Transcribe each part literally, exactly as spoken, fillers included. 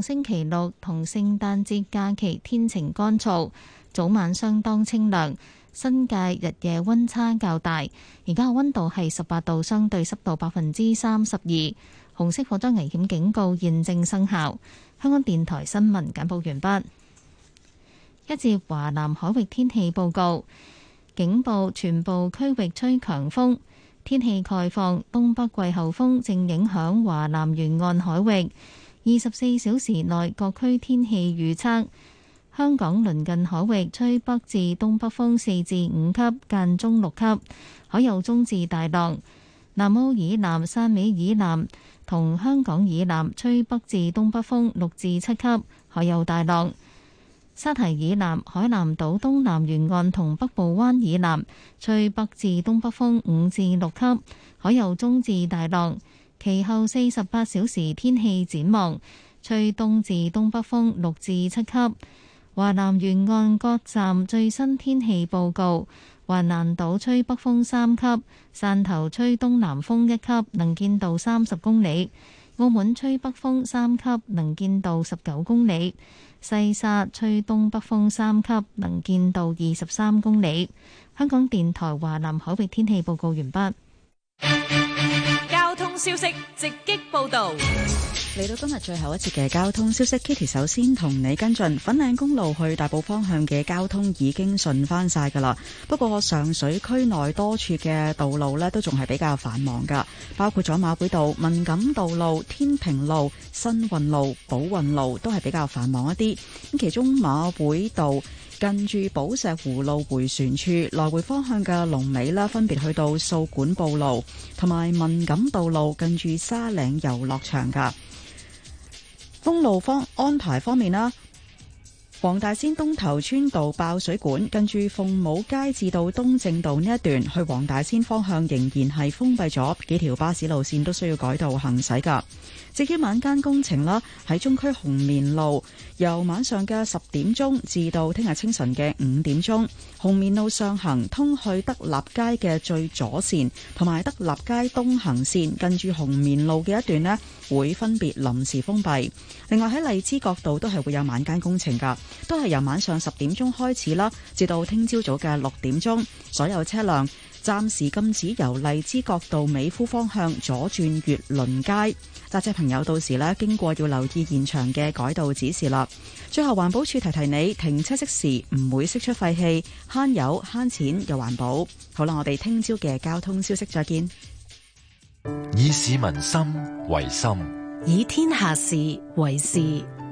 望星期六同聖誕節假期天晴乾燥，早晚相當清涼，新界日夜溫差較大。而家嘅溫度係十八度，相對濕度百分之三十二。紅色火災危險警告現正生效。香港電台新聞簡報完畢。一節華南海域天氣報告，警報全部區域吹強風。天氣概況，東北季候風正影響華南沿岸海域。二十四小時內各區天氣預測：香港鄰近海域吹北至東北風四至五級，間中六級，海有中至大浪。南澳以南、汕尾以南同香港以南吹北至東北風六至七級，海有大浪。沙堤以南、海南島東南沿岸同北部灣以南吹北至東北風五至六級，海有中至大浪。其後四十八小時天氣展望，吹東至東北風六至七級。華南沿岸各站最新天氣報告：橫瀾島吹北風三級，汕頭吹東南風一級，能見度三十公里；澳門吹北風三級，能見度十九公里；西沙吹東北風三級，能見度二十三公里。香港電台華南海域天氣報告完畢。 交通消息直擊報道。 嚟到今日最後一節嘅交通消息 ，Kitty 首先同你跟進粉嶺公路去大埔方向嘅交通已經順翻晒噶啦。不過上水區內多處嘅道路呢都仲係比較繁忙噶，包括咗馬會道、文錦道路、天平路、新運路、寶運路都係比較繁忙一啲。咁其中馬會道近住寶石湖路迴旋處來回方向嘅龍尾啦，分別去到掃管埔路同埋文錦道路近住沙嶺遊樂場噶。封路方安排方面啦，黃大仙東頭村道爆水管，跟住鳳舞街至到東正道呢一段去黃大仙方向仍然係封閉咗，幾條巴士路線都需要改道行駛噶。至於晚間工程啦，喺中區紅棉路由晚上嘅十點鐘至到聽日清晨嘅五點鐘，紅棉路上行通去德立街嘅最左線同埋德立街東行線近住紅棉路嘅一段呢，會分別臨時封閉。另外喺荔枝角道都係會有晚間工程噶，都係由晚上十點鐘開始啦，至到聽朝早嘅六點鐘，所有車輛暫時禁止由荔枝角道美孚方向左轉月輪街。揸車朋友到時呢經過要留意現場嘅改道指示啦。最後環保署提提你，停車熄時唔會釋出廢氣，慳油慳錢又環保。好啦，我哋聽朝嘅交通消息再見。 以市民心為心， 以天下事為事。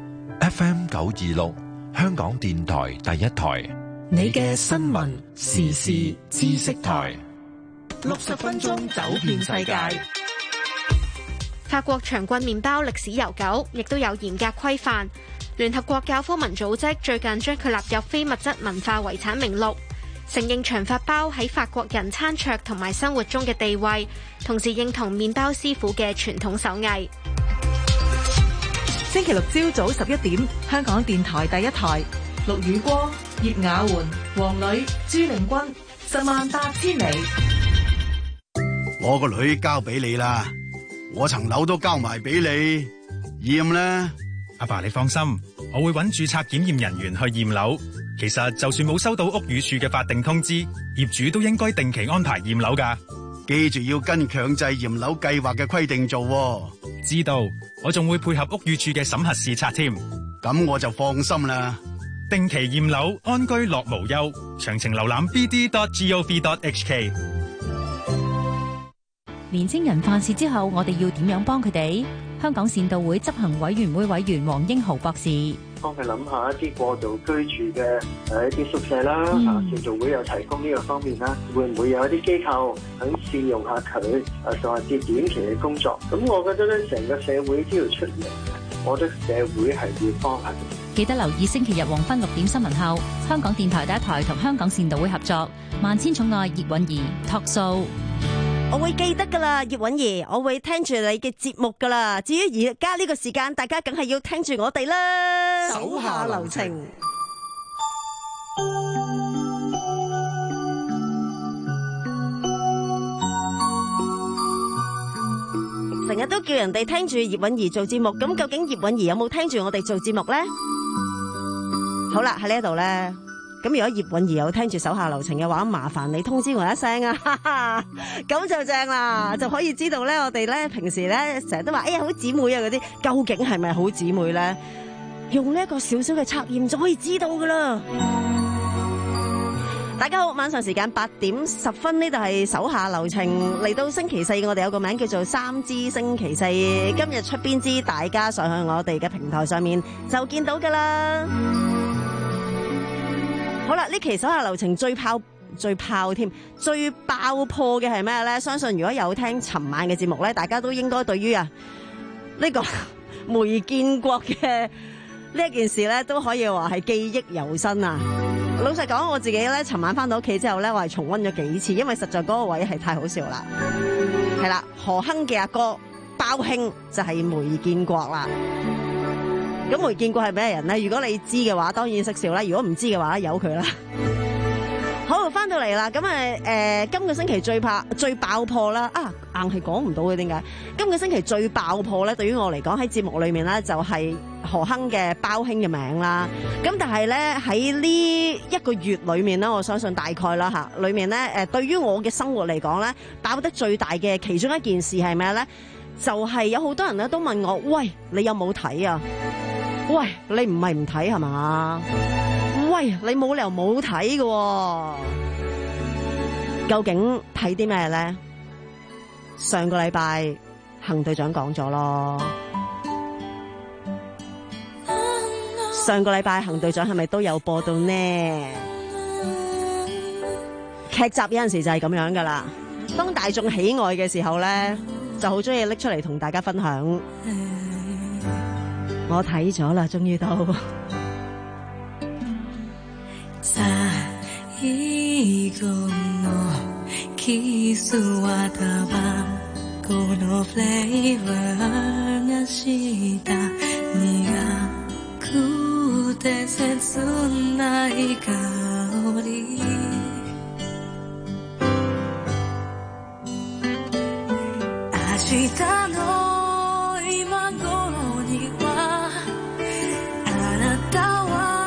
F M 九二六香港電台第一台， 你嘅新聞時事知識台， 六十分鐘走遍世界。 法國長棍麵包歷史悠久，亦都有嚴格規範。聯合國教科文組織最近將佢納入非物質文化遺產名錄，承認長發包喺法國人餐桌同埋生活中嘅地位，同時認同麵包師傅嘅傳統手藝。 星期六朝早十一點，香港電台第一台，陸宇光、葉雅媛、黃磊、朱玲君，十萬八千里。 我個女交俾你啦。我層樓都交埋俾你，驗啦。 阿爸，你放心，我會揾註冊檢驗人員去驗樓。其實就算冇收到屋宇署嘅法定通知，業主都應該定期安排驗樓㗎。 記住要跟強制驗樓計劃嘅規定做喎。 知道，我仲會配合屋宇署嘅審核視察添。 咁我就放心啦。 定期驗樓，安居樂無憂。詳情瀏覽 b d dot gov dot h k。 年青人犯事之後，我哋要點樣幫佢哋？香港善道會執行委員會委員黃英豪博士， 幫佢諗下一啲過渡居住嘅誒一啲宿舍啦，嚇善道會有提供呢個方面啦，會唔會有一啲機構肯試用下佢誒，甚至短期嘅工作？咁我覺得咧，成個社會都要出嚟嘅，我覺得社會係要幫下。 記得留意星期日黃昏六點新聞後，香港電台第一台同香港善道會合作《萬千寵愛葉韻儀》Talk Show。 我會記得噶啦，葉韻儀，我會聽住你嘅節目噶啦。至於而家呢個時間，大家梗係要聽住我哋啦。 手下留情。 成日都叫人哋聽住葉韻儀做節目，咁究竟葉韻儀有冇聽住我哋做節目呢？好啦，喺呢一度呢，咁如果葉韻儀有聽住手下留情嘅話，麻煩你通知我一聲啊，咁就正啦，就可以知道呢，我哋呢平時呢成日都話哎呀好姊妹啊嗰啲，究竟係咪好姊妹呢？用呢一個少少嘅測驗就可以知道噶啦。大家好，晚上時間八點十分，呢度係手下留情。嚟到星期四，我哋有個名叫做三之星期四。今日出邊支，大家上去我哋嘅平台上面就見到噶啦。好啦，呢期手下留情最炮最炮添，最爆破嘅係咩呢？相信如果有聽尋晚嘅節目呢，大家都應該對於啊呢個梅建國嘅呢一件事呢，都可以話係記憶猶新啊！老實講，我自己咧，尋晚翻到屋企之後咧，我係重溫咗幾次，因為實在嗰個位係太好笑啦。係啦，何鏗嘅阿哥包兄就係梅建國啦。咁梅建國係咩人咧？如果你知嘅話，當然識笑啦；如果唔知嘅話，由佢啦。好，翻到嚟啦，咁啊，誒、呃，今個星期最爆最爆破啦，啊，硬係講唔到嘅，點解？今個星期最爆破咧，對於我嚟講喺節目裏面咧，就係、是、何鏗嘅包兄嘅名啦。咁但係咧喺呢一個月裏面咧，我相信大概啦吓，裏面咧，誒，對於我嘅生活嚟講咧，爆得最大嘅其中一件事係咩咧？就係、是、有好多人咧都問我，喂，你有冇睇啊？喂，你唔係唔睇係嘛？喂，你冇理由冇睇嘅，究竟睇啲咩咧？上個禮拜行隊長講咗咯，上個禮拜行隊長係咪都有播到呢？劇集有陣時就係咁樣噶啦，當大眾喜愛嘅時候咧，就好中意拎出嚟同大家分享。我睇咗啦，終於到。 最後のキスはタバコのフレーバーがした苦くて切ない香り明日の今頃にはあなたは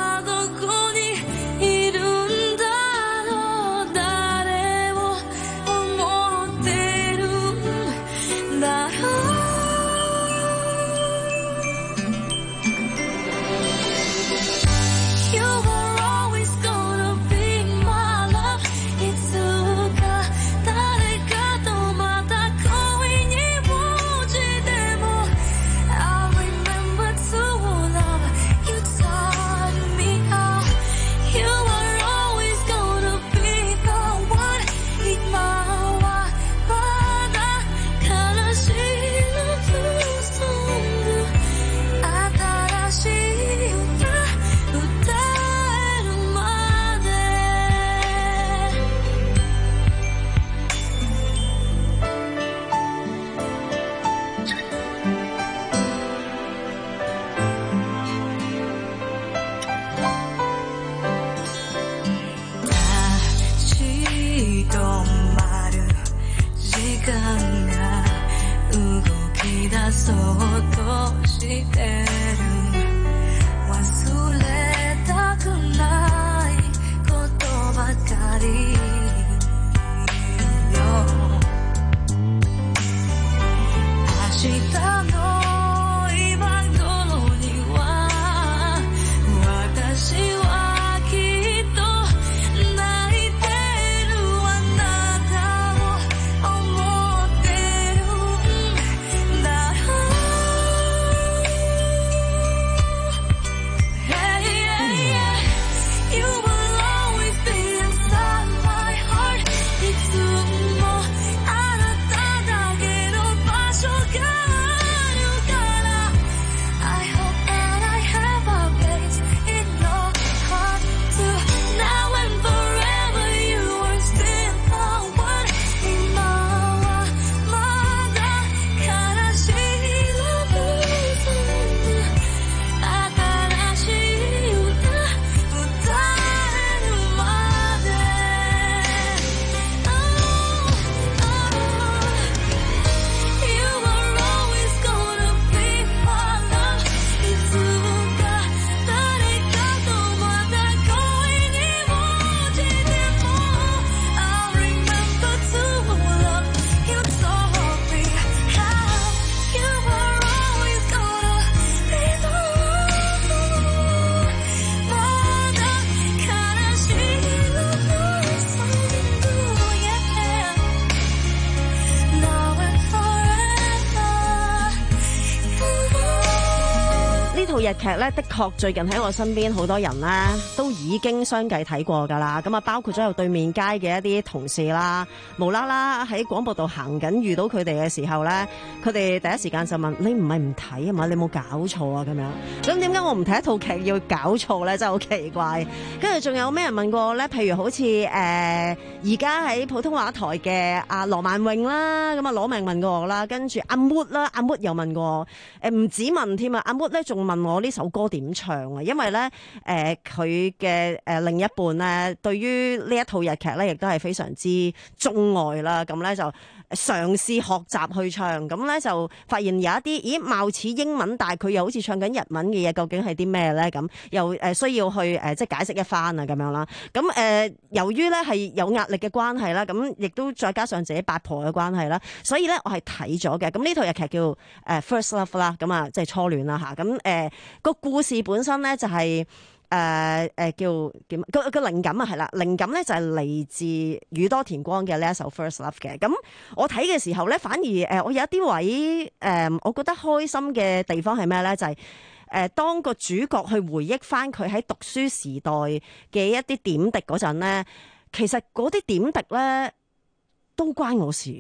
日劇呢，的確最近喺我身邊好多人呢都已經相繼睇過㗎啦。咁啊，包括咗有對面街嘅一啲同事啦，無啦啦喺廣播道行緊遇到佢哋嘅時候呢，佢哋第一時間就問：你唔係唔睇啊嘛？你冇搞錯啊？咁樣咁點解我唔睇一套劇要搞錯呢？真係好奇怪。跟住仲有咩人問過我呢？譬如好似誒而家喺普通話台嘅阿羅曼穎啦，咁啊攞命問過我啦，跟住阿 Mood 啦，阿 Mood 又問過我，誒唔止問添啊，阿 Mood 咧仲問我呢首歌點唱啊，因為咧誒佢嘅誒另一半咧對於呢一套日劇咧亦都係非常之鍾愛啦，咁咧就嘗試學習去唱，咁咧就發現有一啲咦貌似英文，但係佢又好似唱緊日文嘅嘢，究竟係啲咩咧？咁又誒需要去誒即係解釋一番啊咁樣啦。咁誒、呃、由於咧係有壓力嘅關係啦，咁亦都再加上自己八婆嘅關係啦，所以咧我係睇咗嘅。咁呢套日劇叫誒 First Love 啦，咁啊即係初戀啦吓。咁誒個故事本身咧就係誒誒叫點個個靈感啊係啦，靈感咧就係嚟自宇多田光嘅呢一首 First Love 嘅。咁我睇嘅時候咧，反而誒我有一啲位誒、呃，我覺得開心嘅地方係咩咧？就係、是、誒、呃、當個主角去回憶翻佢喺讀書時代嘅一啲點滴嗰陣咧，其實嗰啲點滴咧都關我事。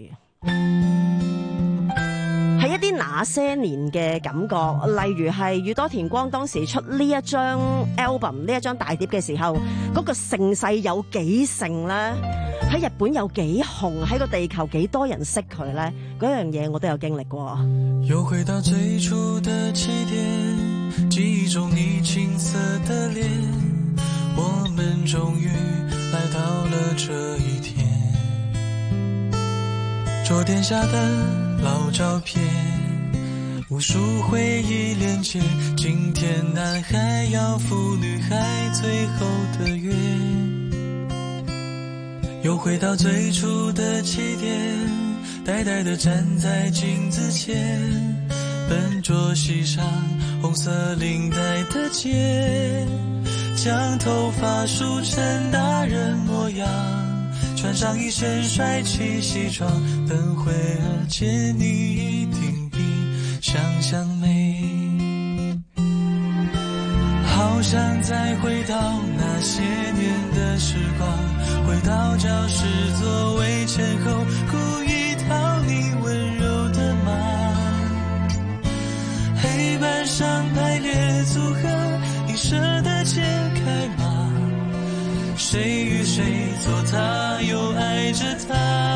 係一啲那些年嘅感覺，例如係宇多田光當時出呢一張 album 呢一張大碟嘅時候，嗰、那個盛世有幾盛咧？喺日本有幾紅？喺個地球幾多人識佢咧？嗰樣嘢我都有經歷過。 又回到最初的起點，記憶中你青澀的臉，我們終於來到了這一天。桌墊下的老照片，無數回憶連接，今天男孩要赴女孩最後的約，又回到最初的起點，呆呆地站在鏡子前，笨拙繫上紅色領帶的結，將頭髮梳成大人模樣，穿上一身帥氣西裝，等會兒見你一定比想象美。好想再回到那些年的時光，回到教室座位前後，故意討你溫柔的罵，黑板上排列組合，你捨得解開嗎？誰與誰做他又愛着他，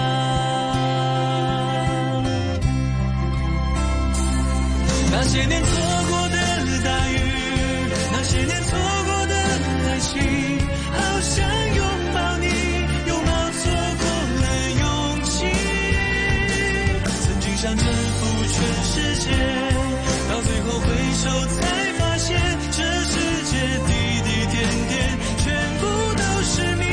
那些年錯過的大雨，那些年錯過的愛情，好想擁抱你，擁抱錯過了勇氣，曾經想征服全世界，到最後回首才發現這世界滴滴點點全部都是你。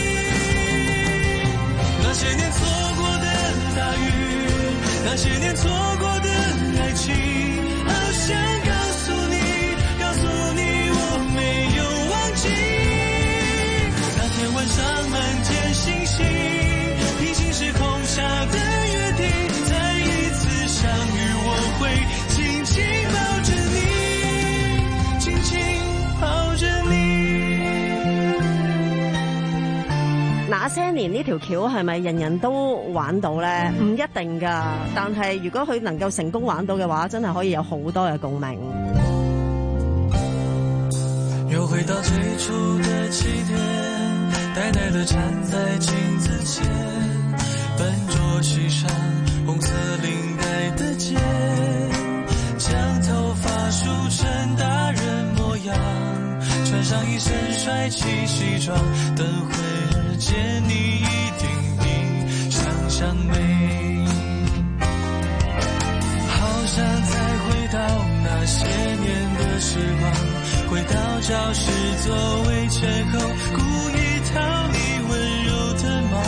那些年錯過的大雨，那些年錯過的愛情，好想告訴你，告訴你我沒有忘記。那天晚上滿天星星，平行時空下的約定，再一次相遇我會緊緊抱着你，緊緊抱着你。那些年呢條橋係咪人人都玩到呢？唔一定㗎，但係如果佢能夠成功玩到嘅話，真係可以有好多嘅共鳴。又回到最初的起點，呆呆地站在鏡子前，笨拙繫上紅色領帶的結，將頭髮梳成大人模樣，穿上一身帥氣西裝，等會兒見你一定比想象美。好想再回到那些年的時光，回到教室座位前後，故意討你溫柔的罵，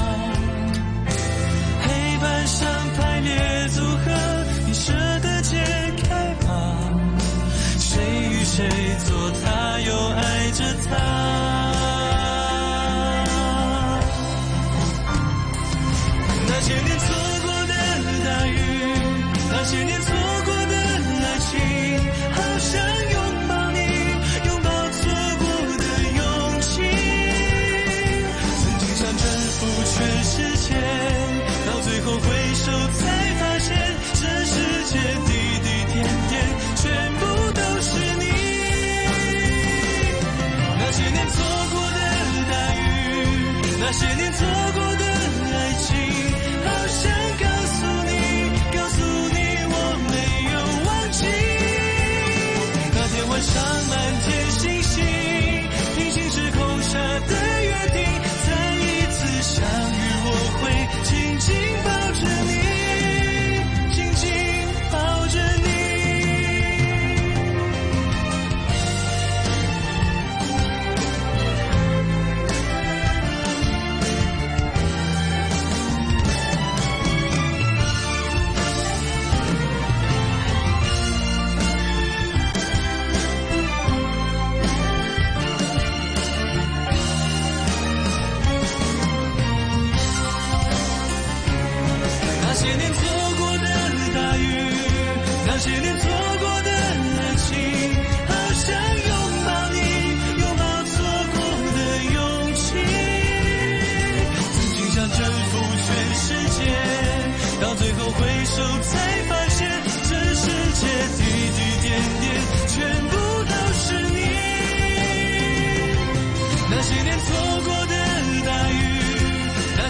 黑板上排列組合，你捨得解開嗎？誰與誰做他又愛着他，那些年錯過的大雨，那些年錯過的愛情，好想有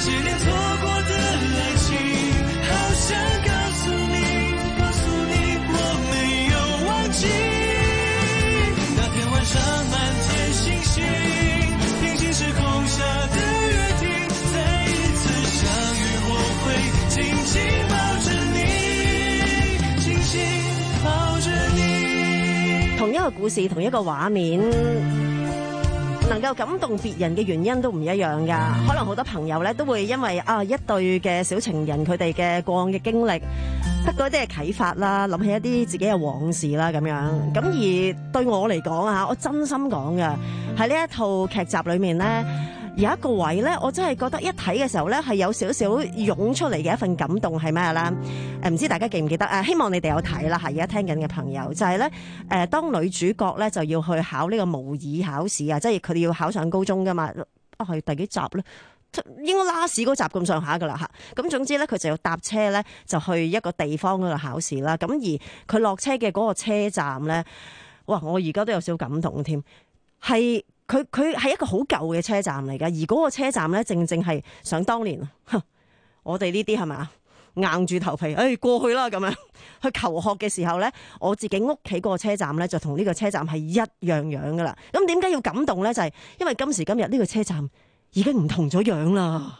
些年错过的爱情，好想告诉你，告诉你我没有忘记。那天晚上满天星星，平行时空下的约定，再一次相遇我会紧紧抱着你，紧紧抱着你。 同一個故事，同一個畫面，能夠感動別人嘅原因都唔一樣噶。可能好多朋友咧都會因為啊一對嘅小情人佢哋嘅過往嘅經歷，得到一啲嘅啟發啦，諗起一啲自己嘅往事啦咁樣。咁而對我嚟講啊，我真心講嘅喺呢一套劇集裏面咧，有一個位咧，我真係覺得一睇嘅時候咧係有少少湧出嚟嘅一份感動係咩啦？誒唔知大家記唔記得啊？希望你哋有睇啦，係而家聽緊嘅朋友就係咧誒，當女主角咧就要去考呢個模擬考試啊，即係佢哋要考上高中噶嘛。啊係第幾集咧？應該拉屎嗰集咁上下噶啦嚇。咁總之咧，佢就要搭車咧就去一個地方嗰度考試啦。咁而佢落車嘅嗰個車站咧，哇！我而家都有少少感動添，係。佢佢係一個好舊嘅車站嚟㗎，而嗰個車站咧，正正係想當年，我哋呢啲係咪啊，硬住頭皮，誒、哎、過去啦咁樣。去求學嘅時候咧，我自己屋企嗰個車站咧，就同呢個車站係一樣樣㗎啦。咁點解要感動咧？就係、是、因為今時今日呢個車站已經唔同咗樣啦。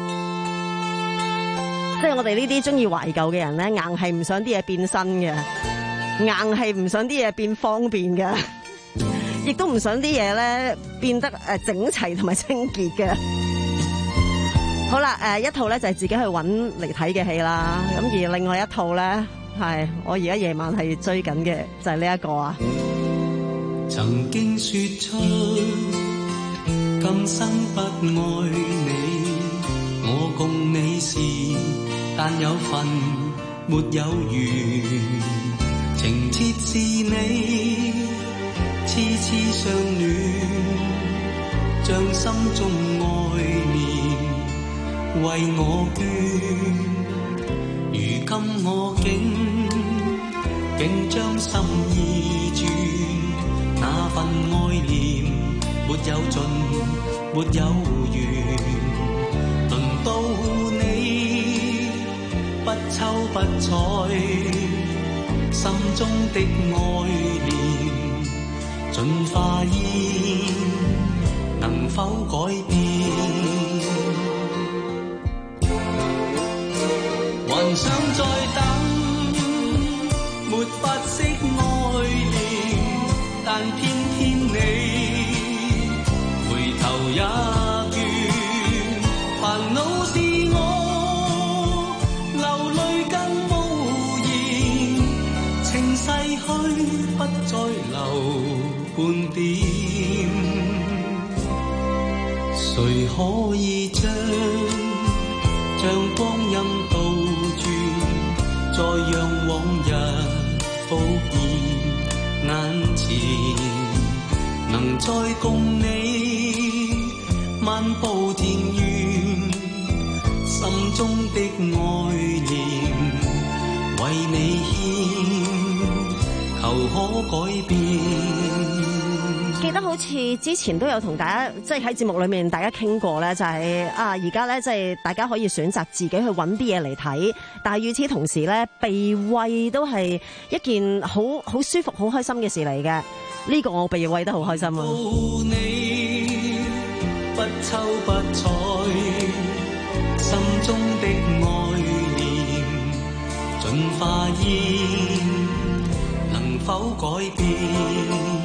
即係我哋呢啲中意懷舊嘅人咧，硬係唔想啲嘢變新嘅，硬係唔想啲嘢變方便嘅。亦都唔想啲嘢咧變得誒整齊同埋清潔嘅。好啦，誒一套咧就係自己去揾嚟睇嘅戲啦。咁而另外一套咧係我而家夜晚係追緊嘅，就係呢一個啊。 曾經說出今生不愛你，我共你是但有份沒有緣，情切是你。痴痴相戀，將心中愛念為我捐。如今我竟竟將心意轉，那份愛念沒有盡，沒有緣。輪到你不瞅不睬，心中的愛念盡化煙，能否改變？還想再等，沒法釋愛念，但偏偏你回頭也倦，煩惱是我流淚更無言，情逝去不再留半點，誰可以將將光陰倒轉，再讓往日浮現眼前，能再共你漫步田園，心中的愛念為你獻，求可改變。 記得好似之前都有同大家即係喺節目裏面大家傾過咧，就係、是、啊而家咧即係大家可以選擇自己去揾啲嘢嚟睇，但係與此同時咧，被餵都係一件好好舒服、好開心嘅事嚟嘅。呢、這個我被餵得好開心啊！ 你不瞅不睬，心中的愛念盡化煙，能否改變？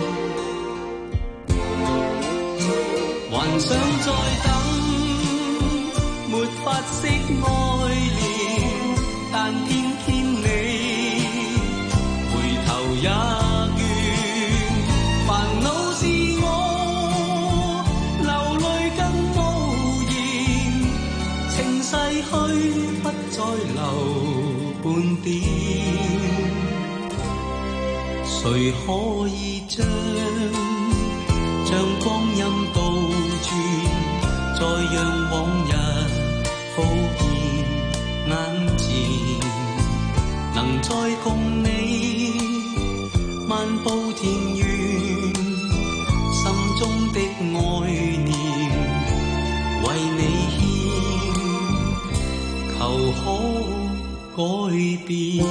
還想再等，沒法釋愛念，但偏偏你回頭也倦，煩惱是我流淚更無言，情逝去不再留半點，誰可以將將光陰倒轉，再讓往日浮現眼前，能再共你漫步田園，心中的愛念為你獻， 改變。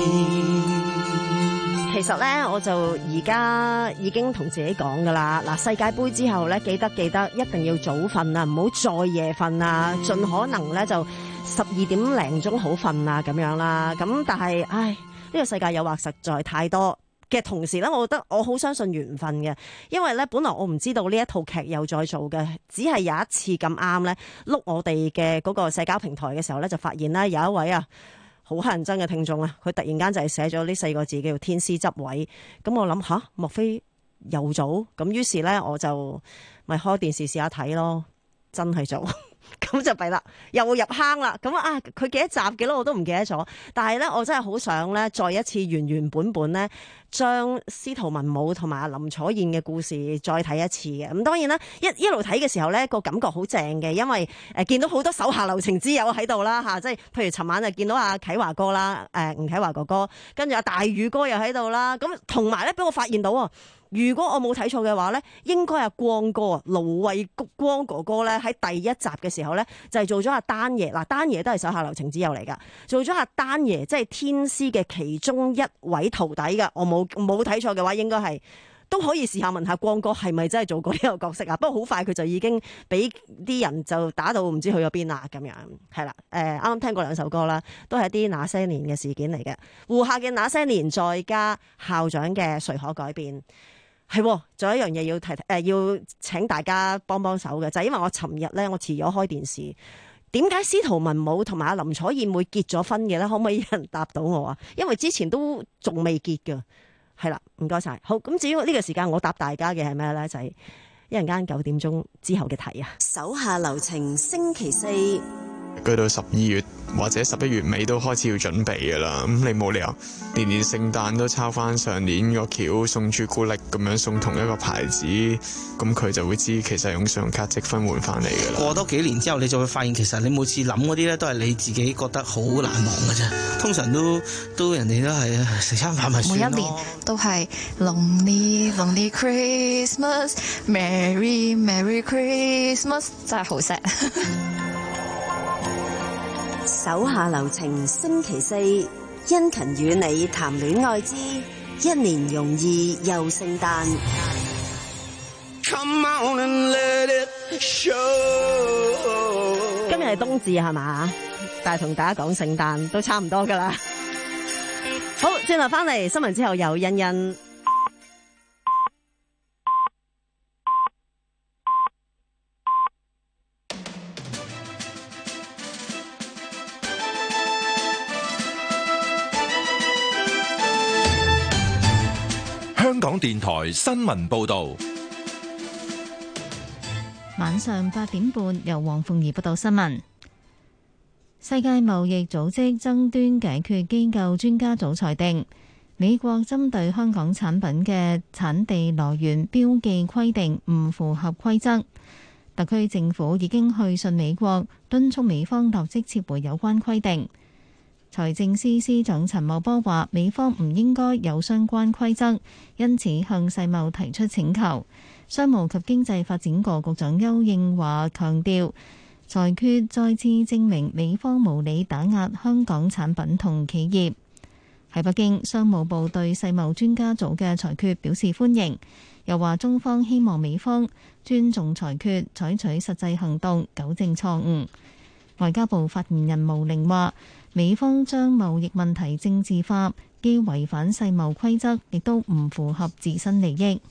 其實咧，我就而家已經同自己講噶啦，嗱，世界盃之後咧，記得記得一定要早瞓啊，唔好再夜瞓啊，盡可能咧就十二點零鐘好瞓啊，咁樣啦。咁但係，唉，呢個世界誘惑實在太多嘅同時咧，我覺得我好相信緣分嘅，因為咧本來我唔知道呢一套劇又再做嘅，只係有一次咁啱咧碌我哋嘅嗰個社交平台嘅時候咧，就發現咧有一位啊好乞人憎嘅聽眾啊，佢突然間就係寫咗呢四個字叫做天師執位，咁我諗吓，莫非又做？咁於是咧我就咪開電視試下睇咯，真係做。咁就弊啦，又入坑啦。咁啊，佢幾多集幾多我都唔記得咗。但係咧，我真係好想咧，再一次原原本本咧，將司徒文武同埋林楚彥嘅故事再睇一次嘅。咁當然啦，一一路睇嘅時候咧，個感覺好正嘅，因為誒、呃、見到好多手下留情之友喺度啦嚇，即係譬如尋晚就見到阿啟華哥啦，誒、呃、吳啟華哥哥，跟住阿大宇哥又喺度啦。咁同埋咧，俾我發現到。如果我冇睇錯嘅話咧，應該係光哥啊，盧衛光哥哥咧喺第一集嘅時候咧，就係做咗阿丹爺嗱，丹爺都係手下留情之友嚟噶，做咗阿丹爺即係天師嘅其中一位徒弟噶。我冇冇睇錯嘅話，應該係都可以試下問下光哥係咪真係做過呢個角色啊？不過好快佢就已經俾啲人就打到唔知去咗邊啦咁樣，係啦。誒啱啱聽過兩首歌啦，都係一啲那些年嘅事件嚟嘅，胡夏嘅那些年，再加校長嘅誰可改變。係，仲有一樣嘢要提，誒、呃，要請大家幫幫手嘅，就係、是、因為我尋日咧，我遲咗開電視。點解司徒文武同埋阿林楚彥會結咗婚嘅咧？可唔可以有人答到我啊？因為之前都仲未結㗎。係啦，唔該晒。好，咁至於呢個時間，我答大家嘅係咩咧？就係、是、一陣間九點鐘之後嘅題啊。手下留情，星期四。 去到十二月或者十一月尾都開始要準備㗎啦，咁你冇理由年年聖誕都抄翻上年個橋送朱古力咁樣送同一個牌子，咁佢就會知其實用信用卡積分換翻嚟㗎啦。 過多幾年之後，你就會發現其實你每次諗嗰啲咧都係你自己覺得好難忘嘅啫。通常都都人哋都係食餐飯咪算咯。 每一年都係 Lonely Lonely Christmas Merry Merry Christmas， 真係好 sad。 手下留情，星期四，殷勤與你談戀愛之一年容易又聖誕。Come on and let it show。今日係冬至係嘛？但係同大家講聖誕都差唔多噶啦。好，轉頭翻嚟新聞之後有欣欣。 香港電台新聞報道， 晚上八點半由黃鳳儀報道新聞。世界貿易組織爭端解決機構專家組裁定，美國針對香港產品嘅產地來源標記規定唔符合規則。特區政府已經去信美國，敦促美方立即撤回有關規定。財政司司長陳茂波話：美方唔應該有相關規則，因此向世貿提出請求。商務及經濟發展局局長邱應華強調，裁決再次證明美方無理打壓香港產品同企業。喺北京，商務部對世貿專家組嘅裁決表示歡迎，又話中方希望美方尊重裁決，採取實際行動糾正錯誤。外交部發言人毛寧話：美方將貿易問題政治化，既違反世貿規則，亦都唔符合自身利益。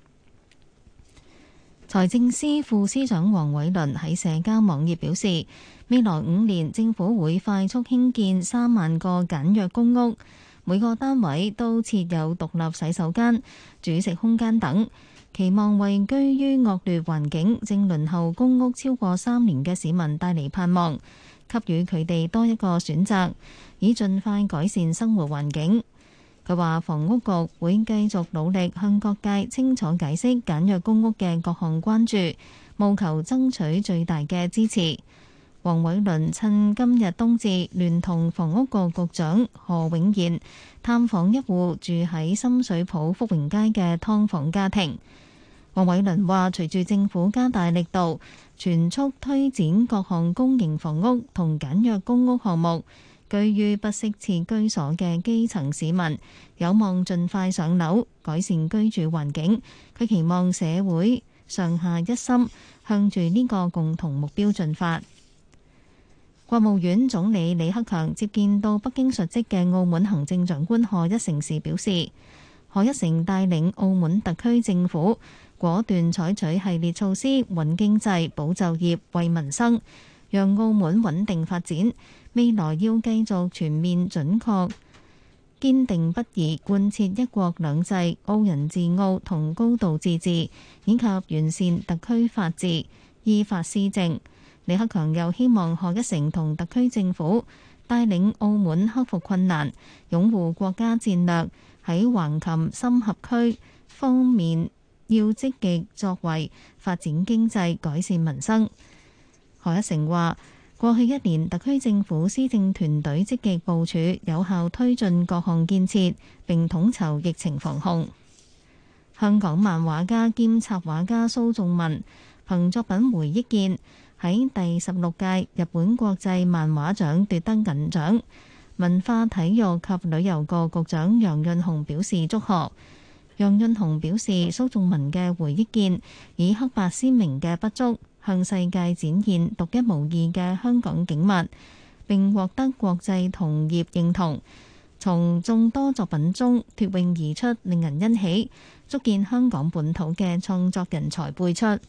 財政司副司長黃偉綸喺社交網頁表示，未來五年政府會快速興建三萬個簡約公屋，每個單位都設有獨立洗手間、煮食空間等，期望為居於惡劣環境、正輪候公屋超過三年嘅市民帶嚟盼望，給予佢哋多一個選擇，以盡快改善生活環境。佢話房屋局會繼續努力向各界清楚解釋簡約公屋嘅各項關注，務求爭取最大嘅支持。黃偉綸趁今日冬至，聯同房屋局局長何永賢探訪一戶住喺深水埗福榮街嘅劏房家庭。黃偉綸話：隨住政府加大力度，全速推展各項公營房屋同簡約公屋項目， 居於不適切居所嘅基層市民有望盡快上樓，改善居住環境。佢期望社會上下一心，向住呢個共同目標進發。國務院總理李克強接見到北京述職嘅澳門行政長官賀一誠時表示，賀一誠帶領澳門特區政府果斷採取系列措施，穩經濟、保就業、惠民生，讓澳門穩定發展。未來要繼續全面準確、堅定不移貫徹一國兩制、澳人治澳同高度自治，以及完善特區法治、依法施政。李克強又希望賀一誠同特區政府帶領澳門克服困難，擁護國家戰略，喺橫琴深合區方面要積極作為，發展經濟、改善民生。賀一誠話：過去一年，特區政府施政團隊積極部署，有效推進各項建設，並統籌疫情防控。香港漫畫家兼插畫家蘇仲文憑作品《回憶劍》喺第十六屆日本國際漫畫獎奪得銀獎。文化體育及旅遊局局長楊潤雄表示祝賀。楊潤雄表示，蘇仲文嘅《回憶劍》以黑白鮮明嘅筆觸，向世界展現獨一無二嘅香港景物，並獲得國際同業認同。從眾多作品中脫穎而出，令人欣喜，足見香港本土嘅創作人才輩出。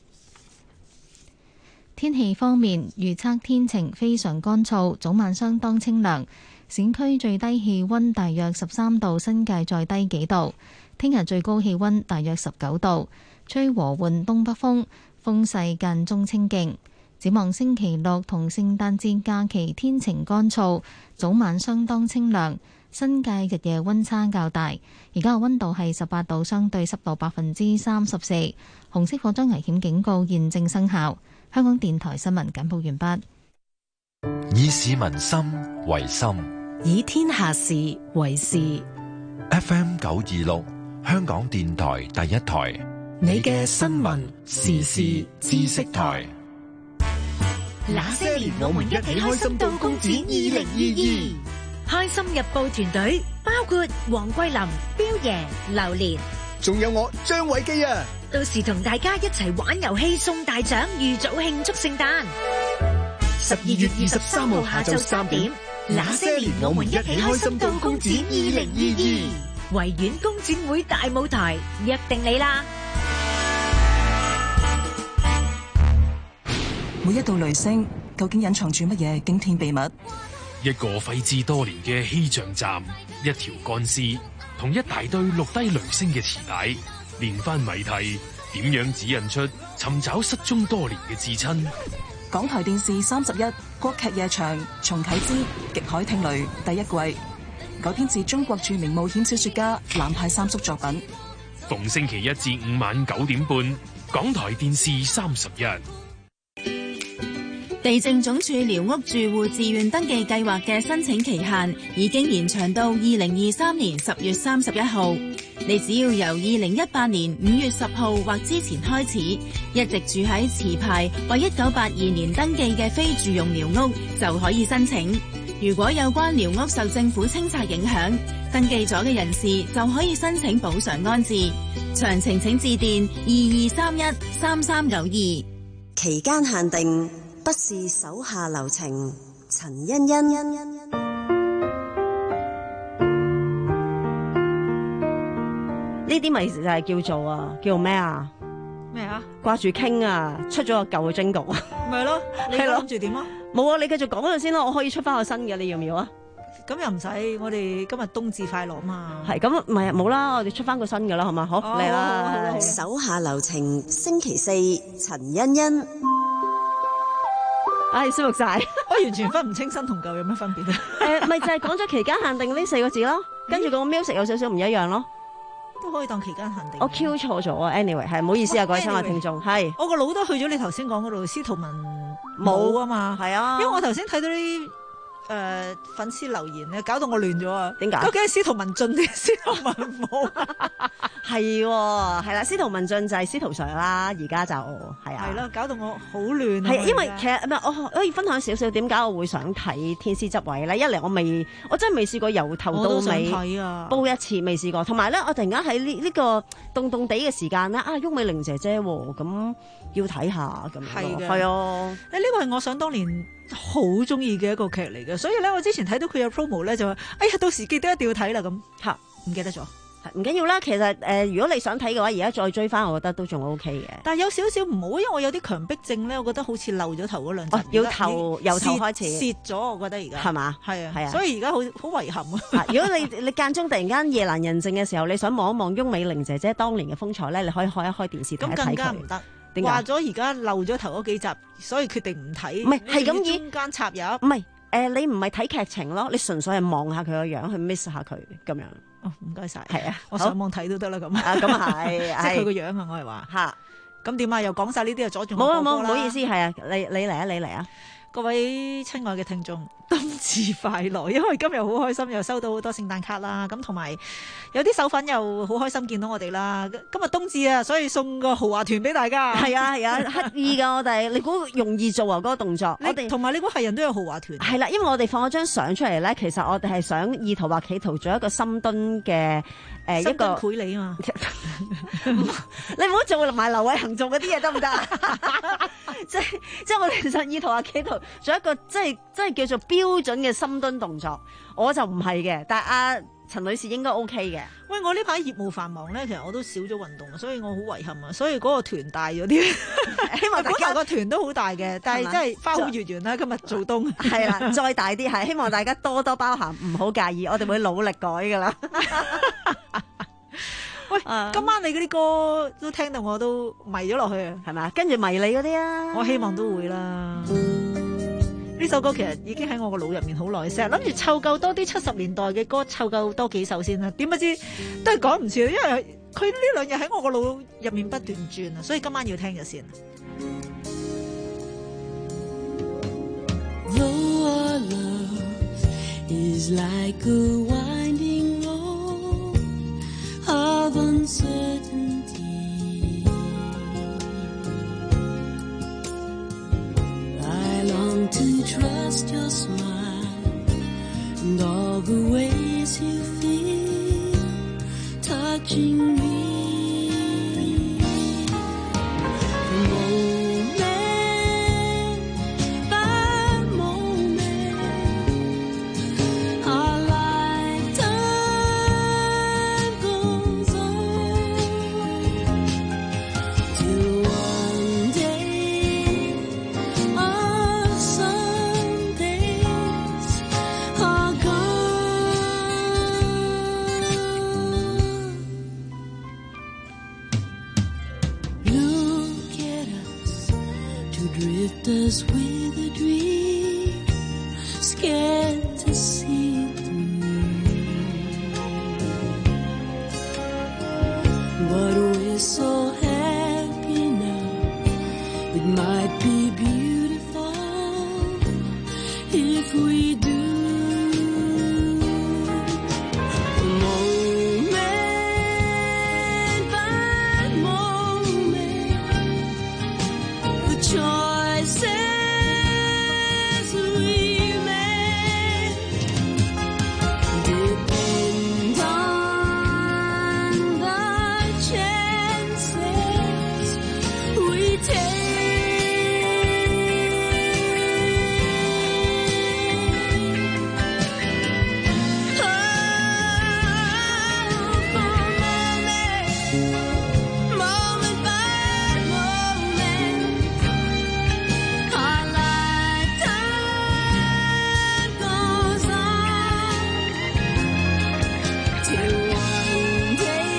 天氣方面，預測天晴，非常乾燥，早晚相當清涼，市區最低氣溫大約十三度，新界再低幾度。聽日最高氣溫大約十九度，吹和緩東北風。風勢間中清勁。展望星期六同聖誕節假期天晴乾燥，早晚相當清涼，新界日夜溫差較大。而家嘅溫度係十八度，相對濕度百分之三十四。紅色火災危險警告現正生效。香港電台新聞簡報完畢。 以市民心為心， 以天下事為事。 F M 九二六，香港電台第一台。 你嘅新聞時事知識台。那些年我們一起開心到公展二零二二，開心日報團隊包括黃桂林、彪爺、榴蓮， 仲有我張偉基啊！ 到時同大家一齊玩遊戲送大獎，預早慶祝聖誕。十二月二十三號下晝三點，那些年我們一起開心到公展二零二二，維園公展會大舞台，約定你啦！ 每一道雷聲究竟隱藏住乜嘢驚天秘密？ 一個廢置多年嘅氣象站，一條乾屍，同一大堆錄低雷聲嘅磁帶，連番謎題，點樣指引出尋找失蹤多年嘅至親？ 港台電視三十一國劇夜場重啟之極海聽雷第一季，改編自中國著名冒險小說家南派三叔作品。 逢星期一至五晚九點半，港台電視三十一。 地政總署寮屋住戶自願登記計劃嘅申請期限已經延長到二零二三年十月三十一號。你只要由二零一八年五月十號或之前開始，一直住喺持牌或一九八二年登記嘅非住用寮屋就可以申請。如果有關寮屋受政府清拆影響，登記咗嘅人士就可以申請補償安置。詳情請致電二二三一三三九二。 期間限定，不是手下留情。陳欣欣， 呢啲咪就係叫做啊，叫做咩啊？ 咩啊？ 掛住傾啊，出咗個舊嘅徵局啊， 咪咯，你諗住點啊？ 冇啊，你繼續講嗰度先咯，我可以出翻個新嘅，你要唔要啊？ 咁又唔使，我哋今日冬至快樂嘛。 係咁，唔係冇啦，我哋出翻個新嘅啦，好嘛？好嚟啦， 手下留情，星期四，陳欣欣。 唉，舒服晒， 我完全分唔清新同舊有咩分別啊？ 誒，咪就係講咗期間限定呢四個字咯，跟住個 music 有少少唔一樣咯。 都可以當期間限定。 我 Q 錯咗啊 ，anyway 係唔好意思啊，各位親愛聽眾，係我個腦都去咗你頭先講嗰度司徒文冇啊嘛， 係啊， 因為我頭先睇到啲誒粉絲留言咧，搞到我亂咗啊！ 點解？ 究竟係司徒文進定司徒文武？ 係喎，係啦，司徒文進就係司徒 Sir 啦，而家就係啊。 係咯，搞到我好亂。 係因為其實唔係，我可以分享少少點解我會想睇《天師執位》咧。一嚟我未，我真係未試過由頭到尾煲一次，未試過。同埋咧，我突然間喺呢呢個凍凍地嘅時間咧，啊，翁美玲姐姐喎，咁要睇下咁樣。係嘅，係啊。 誒，呢個係我想當年好中意嘅一個劇嚟嘅，所以咧，我之前睇到佢有 promo 咧，就話：哎呀，到時記得一定要睇啦咁。嚇，唔記得咗。 唔緊要啦，其實誒、呃，如果你想睇嘅話，而家再追翻，我覺得都仲 O K 嘅。 但係有少少唔好，因為我有啲強迫症咧，我覺得好似漏咗頭嗰兩集。哦， 要頭由頭開始蝕咗，我覺得而家係嘛？ 係啊， 係啊， 所以而家好好遺憾啊！ 如果你你間中突然間夜闌人靜嘅時候，你想望一望翁美玲姐姐當年嘅風采咧，你可以開一開電視睇一睇佢。咁更加唔得。點解？話咗而家漏咗頭嗰幾集，所以決定唔睇。唔係，係咁以中間插入。唔係誒，你唔係睇劇情咯，你純粹係望下佢個樣，去 miss 下佢咁樣。哦，唔該晒，係啊，我上網睇都得啦，咁啊，咁啊係，即係佢個樣啊，我係話吓，咁點啊？又講晒呢啲，又阻住我。冇冇，唔好意思，係啊，你你嚟啊，你嚟啊，各位親愛嘅聽眾，冬至快樂！因為今日好開心，又收到好多聖誕卡啦，咁同埋有啲手粉又好開心見到我哋啦。今日冬至啊，所以送個豪華團俾大家。係啊係啊，刻意噶我哋，你估容易做啊嗰個動作？我哋同埋你估係人都有豪華團。係啦，因為我哋放咗張相出嚟咧，其實我哋係想意圖或企圖做一個深蹲嘅誒一個賄賂啊嘛。你唔好做埋劉偉恒做嗰啲嘢得唔得？即係即係我哋想意圖或企圖做一個即係即係叫做標準嘅深蹲動作，我就唔係嘅，但係阿陳女士應該 OK 嘅。喂，我呢排業務繁忙咧，其實我都少咗運動，所以我好遺憾啊。所以嗰個團大咗啲，希望大家個團都好大嘅，但係真係花好月圓啦。今日做冬係啦，再大啲係，希望大家多多包涵，唔好介意，我哋會努力改噶啦。喂，今晚你嗰啲歌都聽到我都迷咗落去啊，係咪？跟住迷你嗰啲啊，我希望都會啦。呢首歌其實已經喺我個腦入面好耐，成日諗住湊夠多啲七十年代嘅歌，湊夠多幾首先啦。點不知都係講唔切，因為佢呢兩日喺我個腦入面不斷轉啊，所以今晚要聽咗先。Though our love is like a winding road of uncertainty, I long to trust your smile and all the ways you feel touching me. Drifters with a dream, scared to see through. But we're so happy now, it might be beautiful if we do. Moment by moment, the choices we make depend on the chances we take. Oh, moment, moment by moment, our lifetime goes on till one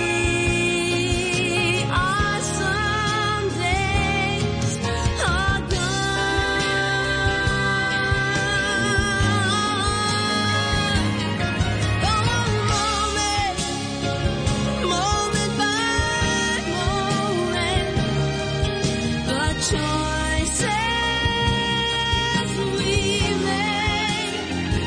day our some days are gone. Oh, moment, moment by moment, the choices we make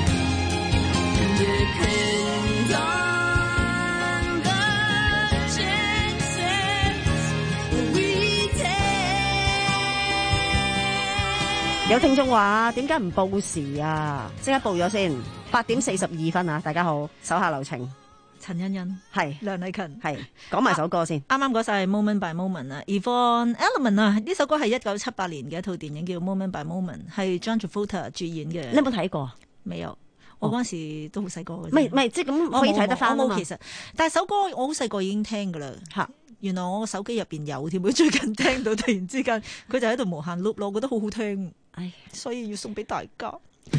有聽眾話點解唔報時啊？即刻報咗先，八點四十二分啊！大家好，手下留情。 陳欣欣係梁禮勤係講埋首歌先。 啱啱嗰首係 Moment by Moment 啊 Yvonne Elliman 啊，呢首歌係一九七八年嘅一套電影叫 Moment by Moment， 係 John Travolta 主演嘅。 你有冇睇過？ 未有，我嗰陣時都好細個嘅。 唔係唔係，即係咁可以睇得翻啊嘛。 我冇其實，但係首歌我好細個已經聽㗎啦。嚇！原來我個手機入邊有添，佢最近聽到，突然之間佢就喺度無限 loop 咯，我覺得好好聽，唉，所以要送俾大家。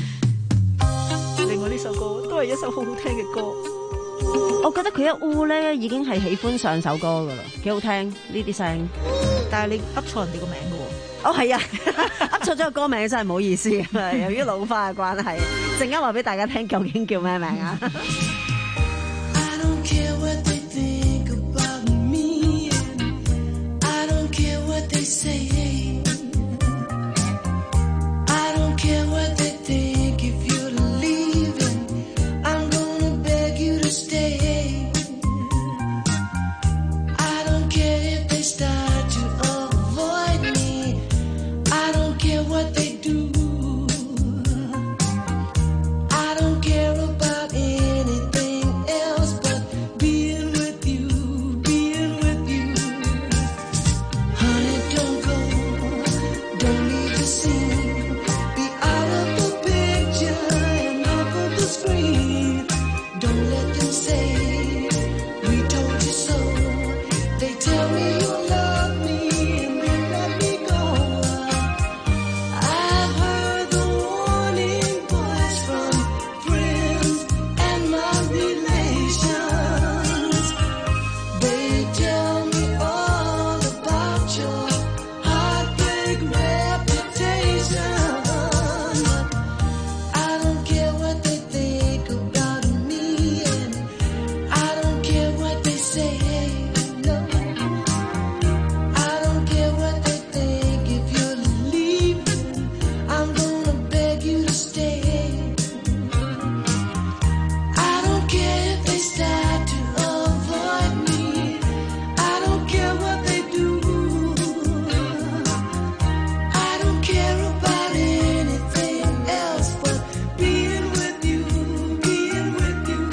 另外呢首歌都係一首好好聽嘅歌， 我覺得佢一烏咧已經係喜歡上首歌噶啦，幾好聽呢啲聲。 但係你噏錯人哋個名嘅喎。 哦係啊，噏錯咗個歌名真係唔好意思，由於老花嘅關係，陣間話俾大家聽究竟叫咩名啊？ They say I don't care what they think. If you're leaving, I'm gonna beg you to stay. I don't care if they start to avoid me. I don't care what they do. I don't care about anything else but being with you, being with you. Honey, don't go, don't leave the scene. Be out of the picture and off of the screen. Don't let them say we told you so. They tell me you love me and then let me go. I've heard the warning voice from friends and my relations. They tell me all about your heartbreak reputation. I don't care what they think about me, and I don't care what they say. No, I don't care what they think. If you're leaving, I'm gonna beg you to stay. I don't care if they start to avoid me. I don't care what they do. I don't care about anything else but being with you, being with you.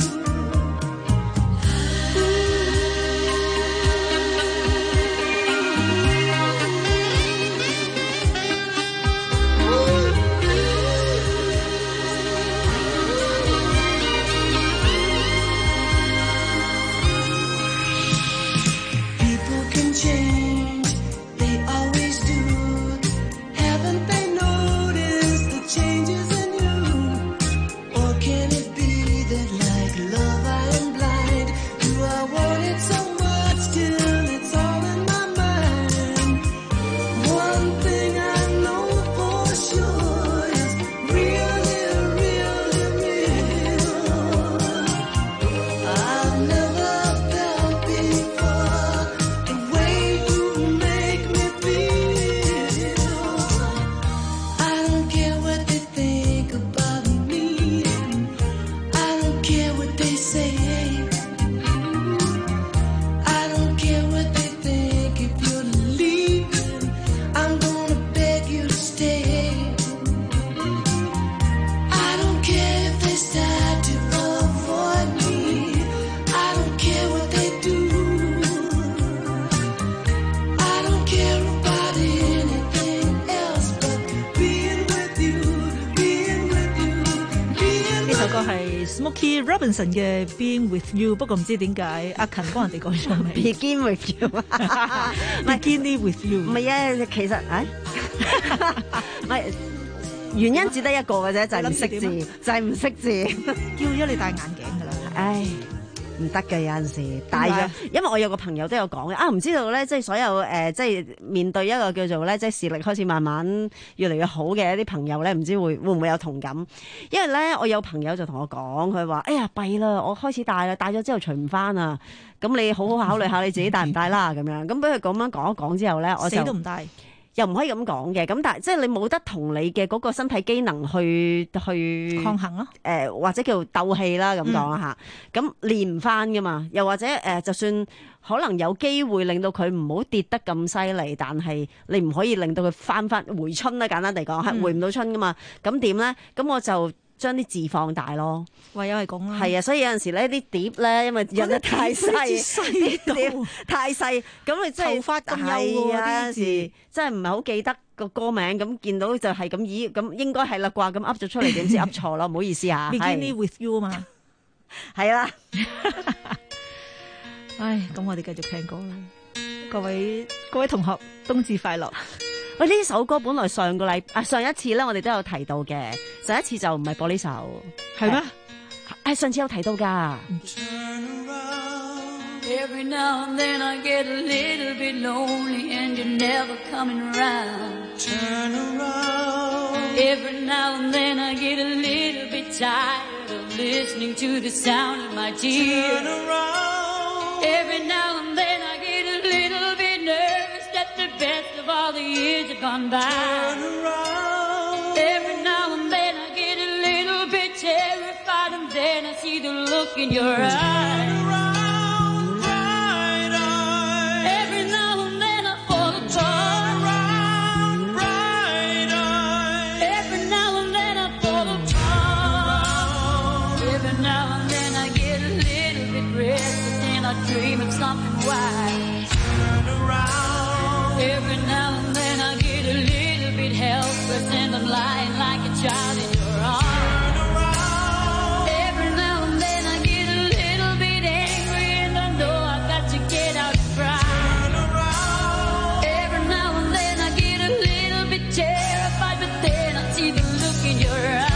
People can change, they always do. Haven't they noticed the changes in you? Or can it be that like love I am blind? Do I want it so much till it's all in my mind? One thing I know for sure is really, really real. I've never felt before the way you make me feel. I don't care what they think about me, I don't care what they say. I don't care what they think. If you're leaving, I'm gonna beg you to stay. I don't care if they start to avoid me. I don't care what they do. I don't care about anything else but being with you, being with you, being 呢首歌係 Smokey Robinson 嘅 Being With You， 不過唔知點解阿勤幫人哋改咗名 Begin with you， Begin with You。 唔係啊，其實唉，唔係原因只得一個嘅啫，就係唔識字，就係唔識字。 叫咗你戴眼鏡㗎啦， 唉。唔得嘅，有陣時戴咗，因為我有個朋友都有講嘅啊，唔知道咧，即係所有誒、呃，即係面對一個叫做咧，即係視力開始慢慢越嚟越好嘅一啲朋友咧，唔知會會唔會有同感？因為咧，我有朋友就同我講，佢話：哎呀，弊啦，我開始戴啦，戴咗之後除唔翻啊！咁你好好考慮下你自己戴唔戴啦，咁樣。咁俾佢咁樣講一講之後咧，我就死都唔戴。 又唔可以咁講嘅，咁但係即係你冇得同你嘅嗰個身體機能去去抗衡咯， 誒、呃、或者叫鬥氣啦咁講啦嚇，咁、嗯、練唔翻噶嘛，又或者誒、呃、就算可能有機會令到佢唔好跌得咁犀利，但係你唔可以令到佢翻翻回春啦，簡單嚟講係回唔到春噶嘛，咁點咧？咁我就將啲字放大咯， 唯有係咁啦。 係啊，所以有陣時咧啲碟咧，因為印得太細，啲碟太細，咁你真係頭髮咁幼係啊，有陣啲字時真係唔係好記得個歌名，咁見到就係咁咦，咁應該係啦啩，咁噏咗出嚟，點知噏錯咯，唔好意思啊。 Begin with you 啊嘛， 係啦。 唉，咁我哋繼續聽歌啦，各位各位同學，冬至快樂！ 喂，呢首歌本來上個禮啊上一次咧，我哋都有提到嘅，上一次就唔係播呢首， 係咩？ 係上次有提到㗎。 Every now and then I get a little bit lonely and you're never coming around. Turn around. Every now and then I get a little bit tired of listening to the sound of my tears. Turn around. Every now and then I get a little bit nervous that the best of all the years have gone by. Turn around. Every now and then I get a little bit terrified and then I see the look in your eyes. Turn around. Dream of something wise. Turn around. Every now and then I get a little bit helpless and I'm lying like a child in your arms. Turn around. Every now and then I get a little bit angry and I know I've got to get out and cry. Turn around. Every now and then I get a little bit terrified, but then I see the look in your eyes.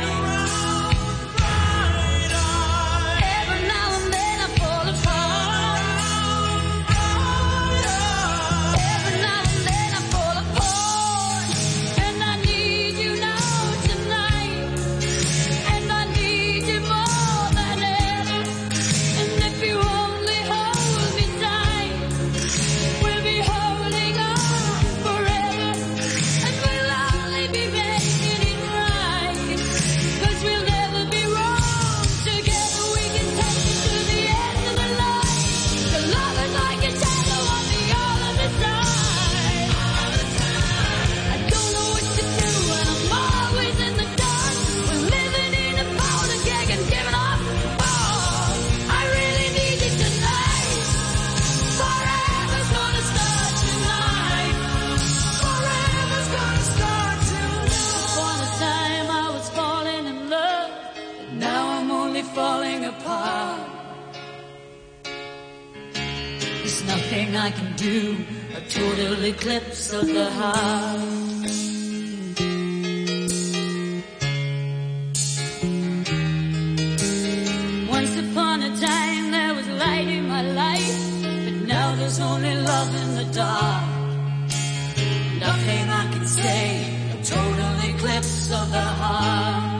I can do a total eclipse of the heart. Once upon a time there was light in my life, but now there's only love in the dark. Nothing I can say, a total eclipse of the heart.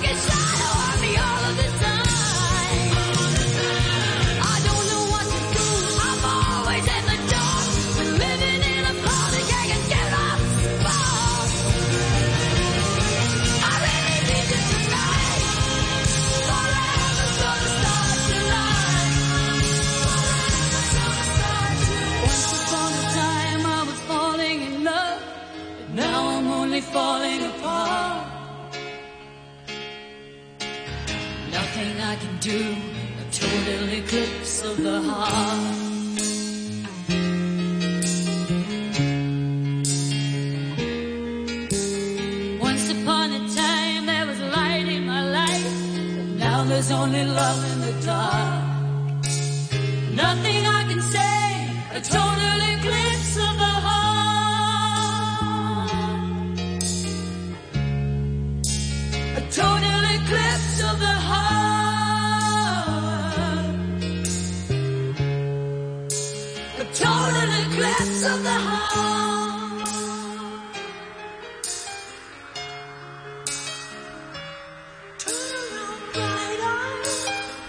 Falling apart. Nothing I can do, a total eclipse of the heart. Once upon a time there was light in my life, but now there's only love in the dark. Nothing I can say, a total eclipse of the heart. Total eclipse of the heart. A total eclipse of the heart. Turn around, bright eyes.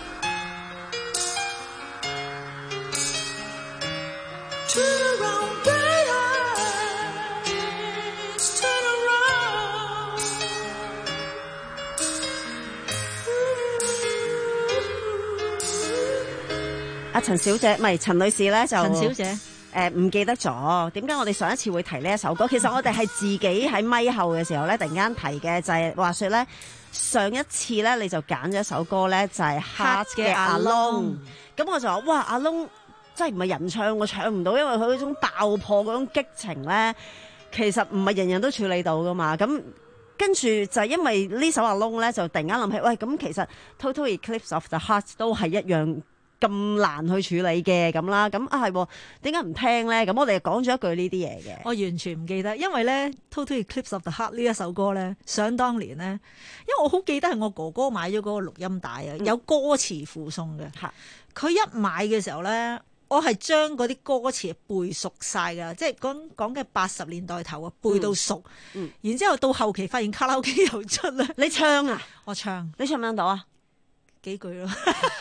Turn around, bright eyes. Turn around. 阿陳小姐，唔係陳女士咧就陳小姐誒唔、呃、記得咗點解我哋上一次會提呢一首歌？其實我哋係自己喺咪後嘅時候咧，突然間提嘅就係、是、話說咧，上一次咧你就揀咗一首歌咧，就係 Heart 嘅阿窿。咁我就話哇，阿窿真係唔係人唱，我唱唔到，因為佢嗰種爆破嗰種激情咧，其實唔係人人都處理到噶嘛。咁跟住就係因為呢首阿窿咧，就突然間諗起，喂，咁其實 Total Eclipse of the Heart 都係一樣咁難去處理嘅咁啦，咁啊係點解唔聽咧？咁我哋講咗一句呢啲嘢嘅， 我完全唔記得，因為咧《Total Eclipse of the Heart》呢一首歌咧，想當年咧，因為我好記得係我哥哥買咗嗰個錄音帶啊，有歌詞附送嘅。佢、嗯、一買嘅時候咧，我係將嗰啲歌詞背熟晒㗎，即係講講嘅八十年代頭啊，背到熟。嗯嗯、然之後到後期發現卡拉 OK 又出啦， 你唱啊？ 我唱， 你唱唔唱到啊？ 幾句咯。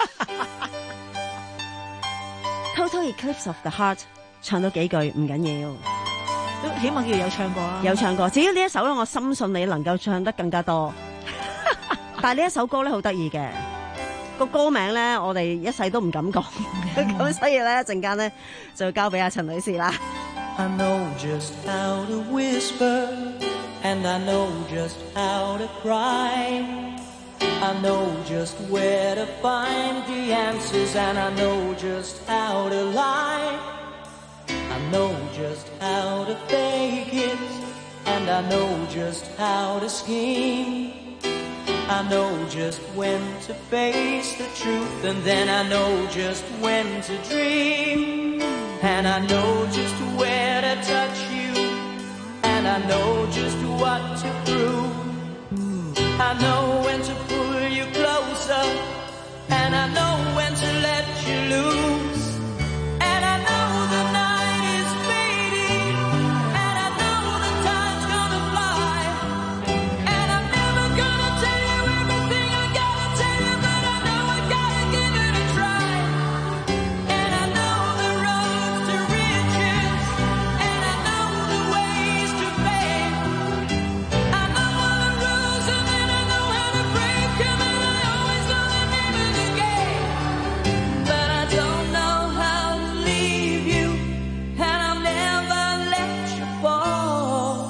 Total Eclipse of the Heart 唱到幾句唔緊要， 都起碼叫有唱過啊！ 有唱過，至於呢一首咧，我深信你能夠唱得更加多。但係呢一首歌咧好得意嘅，個歌名咧我哋一世都唔敢講，咁所以咧一陣間咧就交俾阿陳女士啦。 I know just how to whisper, and I know just how to cry.I know just where to find the answers, and I know just how to lie. I know just how to fake it, and I know just how to scheme. I know just when to face the truth, and then I know just when to dream. And I know just where to touch you, and I know just what to prove.I know when to pull you closer, and I know when to let you loose. And I know the night is fading, and I know the time's gonna fly. And I'm never gonna tell you everything I gotta tell you, but I know I gotta give it a try. And I know the roads to riches, and I know the ways to fame. I know all the rules and then I know how to break them, and I always know the name of the game. But I don't know how to leave you, and I'll never let you fall.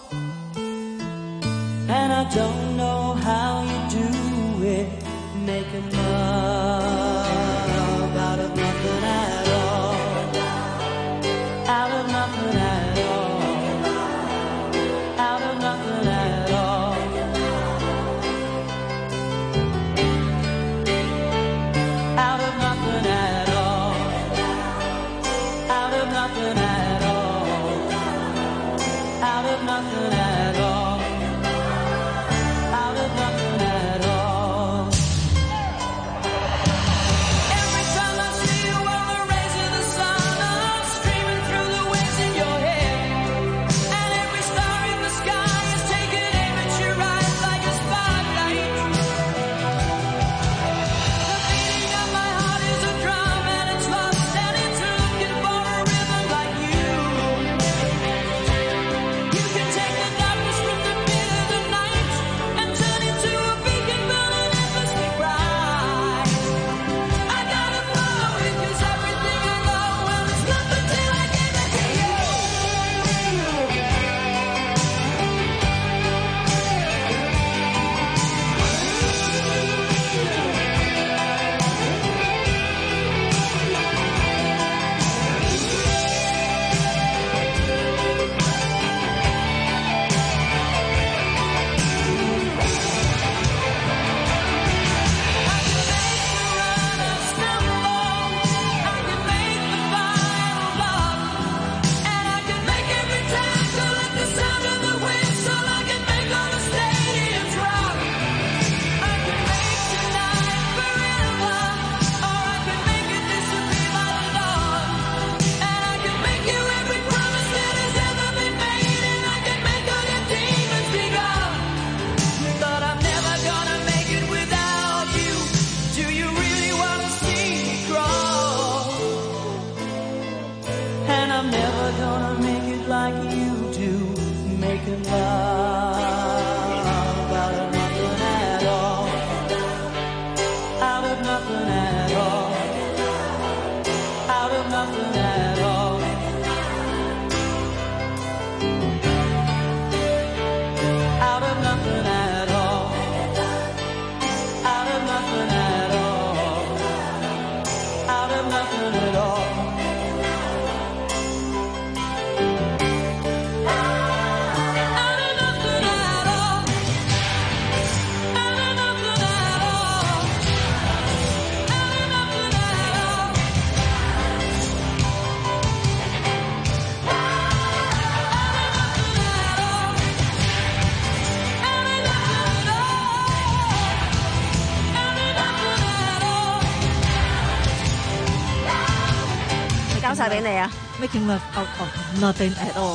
And I don't know how you do it, making love out of nothing at all. Out of nothing at all. Out of nothing at all.Out of nothing at all. Out of nothing at all. Out of nothing at all. Out of nothing at all. making love out of nothing at all, out of nothing at all, out of nothing at all. Out of nothing at all, out of nothing at all, out of nothing at all. 交晒俾你啊 ！Making love out of nothing at all。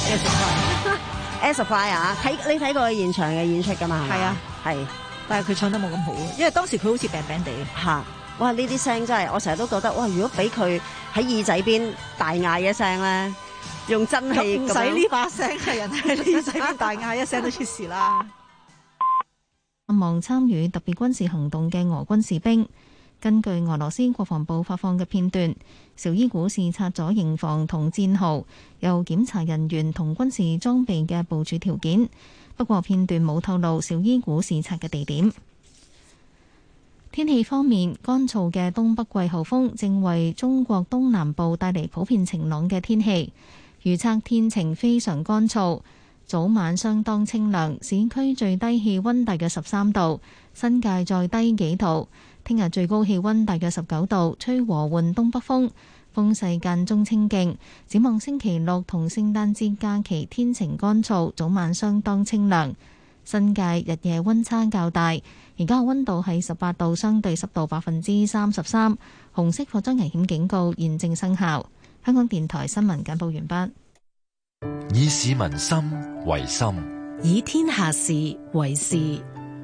Air Supply 啊，睇你睇過現場嘅演出㗎嘛？ 係啊， 係， 但係佢唱得冇咁好，因為當時佢好似病病地嚇。哇！呢啲聲真係，我成日都覺得哇！如果俾佢喺耳仔邊大嗌一聲咧，用真氣唔使呢把聲係人喺耳仔邊大嗌一聲都出事啦。 盼望參與特別軍事行動嘅俄軍士兵。根據俄羅斯國防部發放嘅片段，紹伊古視察咗營房同戰壕，又檢查人員同軍事裝備嘅部署條件。不過片段冇透露紹伊古視察嘅地點。天氣方面，乾燥嘅東北季候風正為中國東南部帶嚟普遍晴朗嘅天氣。預測天晴非常乾燥，早晚相當清涼，市區最低氣溫大約十三度，新界再低幾度。聽日最高氣溫大約十九度，吹和緩東北風，風勢間中清勁。展望星期六同聖誕節假期天晴乾燥，早晚相當清涼。新界日夜溫差較大，而家嘅溫度係十八度，相對濕度百分之三十三。紅色火災危險警告現正生效。香港電台新聞簡報完畢。 以市民心為心， 以天下事為事。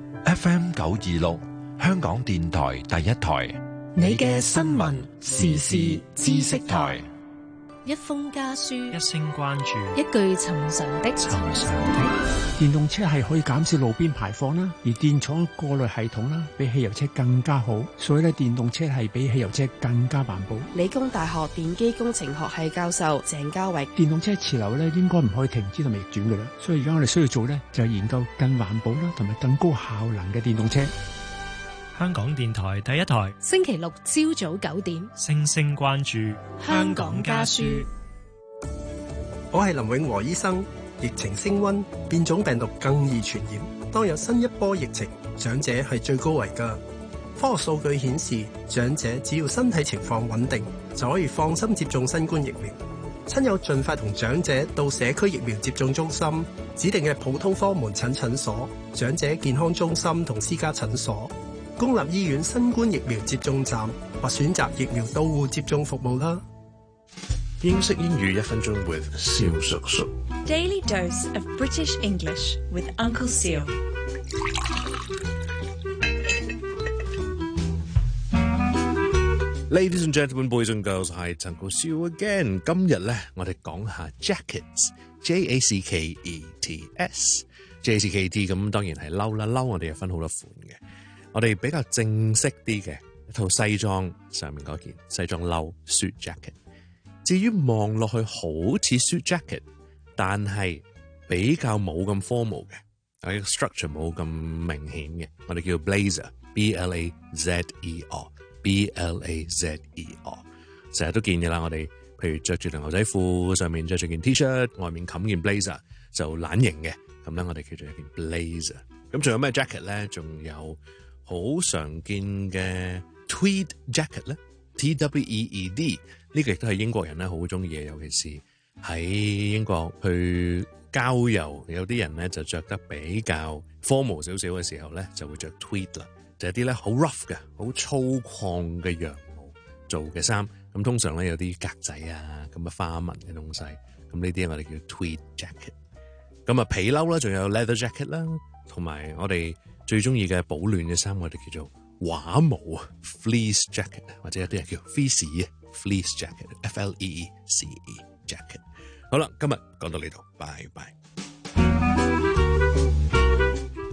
F M 九二六。香港電台第一台， 你嘅新聞時事知識台， 一封家書， 一聲關注， 一句尋常的尋常的。 電動車係可以減少路邊排放啦，而電廠過濾系統啦，比汽油車更加好，所以咧電動車係比汽油車更加環保。 理工大學電機工程學系教授鄭家偉， 電動車潮流咧應該唔可以停止同逆轉嘅啦，所以而家我哋需要做咧就係研究更環保啦，同埋更高效能嘅電動車。 香港電台第一台， 星期六朝早九點， 星星關注香港家書。 我係林永和醫生。疫情升溫，變種病毒更易傳染。當有新一波疫情，長者係最高危㗎。科學數據顯示，長者只要身體情況穩定，就可以放心接種新冠疫苗。親友盡快同長者到社區疫苗接種中心、指定嘅普通科門診診所、長者健康中心同私家診所、公立醫院新冠疫苗接種站或選擇疫苗到戶接種服務啦。 英式英語一分鐘 with 蕭叔叔。 Daily dose of British English with Uncle Seal。 Ladies and gentlemen, boys and girls, hi, it's Uncle Seal again。今日咧，我哋講下 jackets，J A C K E T S，J A C K E T 咁當然係褸啦，褸我哋又分好多款嘅。我哋比較正式啲嘅一套西裝上面嗰件西裝褸 suit jacket。至於望落去好似 suit jacket， 但係比較冇咁 formal 嘅，有一個 structure 冇咁明顯嘅，我哋叫 blazer，B L A Z E R，B L A Z E R， 成日都見嘅啦。我哋譬如着住條牛仔褲，上面着住件 T-shirt， 外面冚件 blazer 就懶型嘅，咁咧我哋叫做一件 blazer。咁仲有咩 jacket 咧？仲有好常見嘅 tweed jacket 咧 ，T W E E D。呢個亦都係英國人咧好中意嘅，尤其是喺英國去郊遊，有啲人咧就着得比較 formal 少少嘅時候咧，就會着 tweed 啦，就係啲咧好 rough 嘅、好粗獷嘅羊毛做嘅衫。咁通常咧有啲格仔啊，咁嘅花紋嘅東西，咁呢啲我哋叫 tweed jacket。咁啊皮褸啦，仲有 leather jacket 啦，同埋我哋最中意嘅保暖嘅衫，我哋叫做畫毛啊 fleece jacket， 或者有啲人叫 fleece 啊。Fleece jacket, F L E E C E jacket。好啦，今日講到呢度，拜拜。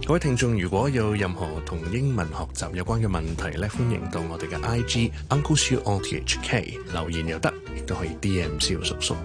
各位聽眾，如果有任何同英文學習有關嘅問題咧，歡迎到我哋嘅 I G Uncle Siu O T H K 留言又得，亦都可以 D M 蕭叔叔。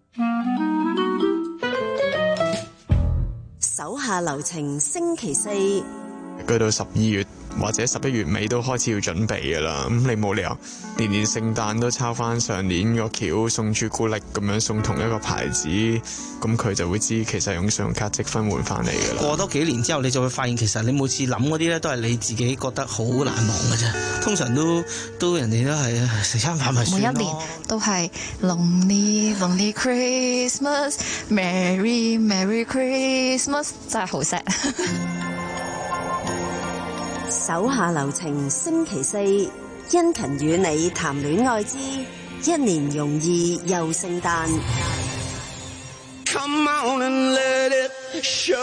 手下留情，星期四。 去到十二月或者十一月尾都開始要準備㗎啦，咁你冇理由年年聖誕都抄翻上年個橋送朱古力咁樣送同一個牌子，咁佢就會知其實用信用卡積分換翻嚟㗎啦。 過多幾年之後，你就會發現其實你每次諗嗰啲咧都係你自己覺得好難忘嘅啫。通常都都人哋都係食餐飯咪算咯。 每一年都係 Lonely Lonely Christmas Merry Merry Christmas， 真係好 sad。 手下留情，星期四，殷勤與你談戀愛之一年容易又聖誕。 Come on and let it show。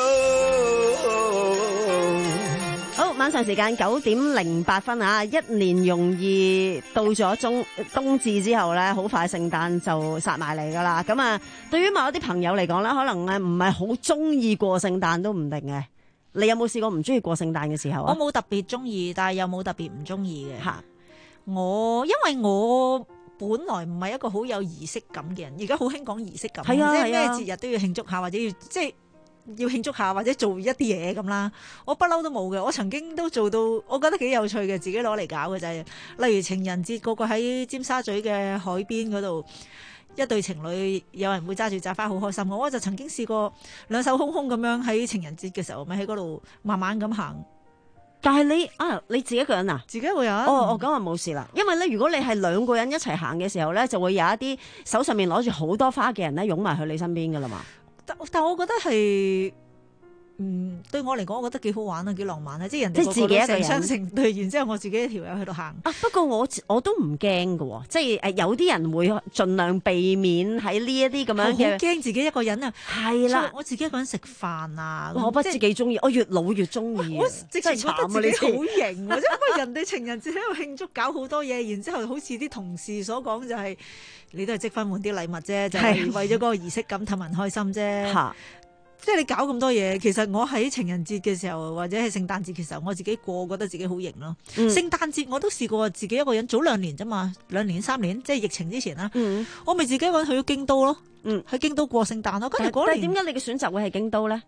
好，晚上時間九點零八分啊！一年容易到咗中冬至之後咧，好快聖誕就殺埋嚟噶啦。咁啊，對於某一啲朋友嚟講咧，可能咧唔係好中意過聖誕都唔定嘅。你有冇試過唔中意過聖誕嘅時候啊？ 我冇特別中意，但係又冇特別唔中意嘅。嚇，我因為我本來唔係一個好有儀式感嘅人，而家好興講儀式感， 係啊， 即係咩節日都要慶祝下，或者要即係要慶祝下，或者做一啲嘢咁啦。我不嬲都冇嘅，我曾經都做到，我覺得幾有趣嘅，自己攞嚟搞嘅就係，例如情人節個個喺尖沙咀嘅海邊嗰度。一對情侶有人會揸住紮花好開心，我就曾經試過兩手空空咁樣喺情人節嘅時候咪喺嗰度慢慢咁行。 但係你啊，你自己一個人啊？ 自己一個人。 哦，我咁啊冇事啦。因為咧，如果你係兩個人一齊行嘅時候咧，就會有一啲手上面攞住好多花嘅人咧，擁埋去你身邊噶啦嘛。 但但我覺得係。嗯，對我嚟講，我覺得幾好玩啊，幾浪漫啊！即係人哋個個都成雙成對，然之後我自己一條友喺度行。 啊，不過我我都唔驚嘅喎，即係誒有啲人會盡量避免喺呢一啲咁樣嘅。 好驚自己一個人啊！ 係啦， 我自己一個人食飯啊！ 我不知幾中意，我越老越中意。 我直情覺得自己好型，或者因為人哋情人節喺度慶祝，搞好多嘢，然之後好似啲同事所講就係、是，你都係積分換啲禮物啫，就係、是、為咗嗰個儀式感氹人開心啫。即係你搞咁多嘢，其實我喺情人節嘅時候，或者係聖誕節嘅時候，我自己過，覺得自己好型咯。嗯、聖誕節我都試過自己一個人，早兩年啫嘛，兩年三年，即係疫情之前啦。嗯、我咪自己一個人去咗京都咯。嗯，去京都過聖誕咯。跟住嗰年， 點解你嘅選擇會係京都咧？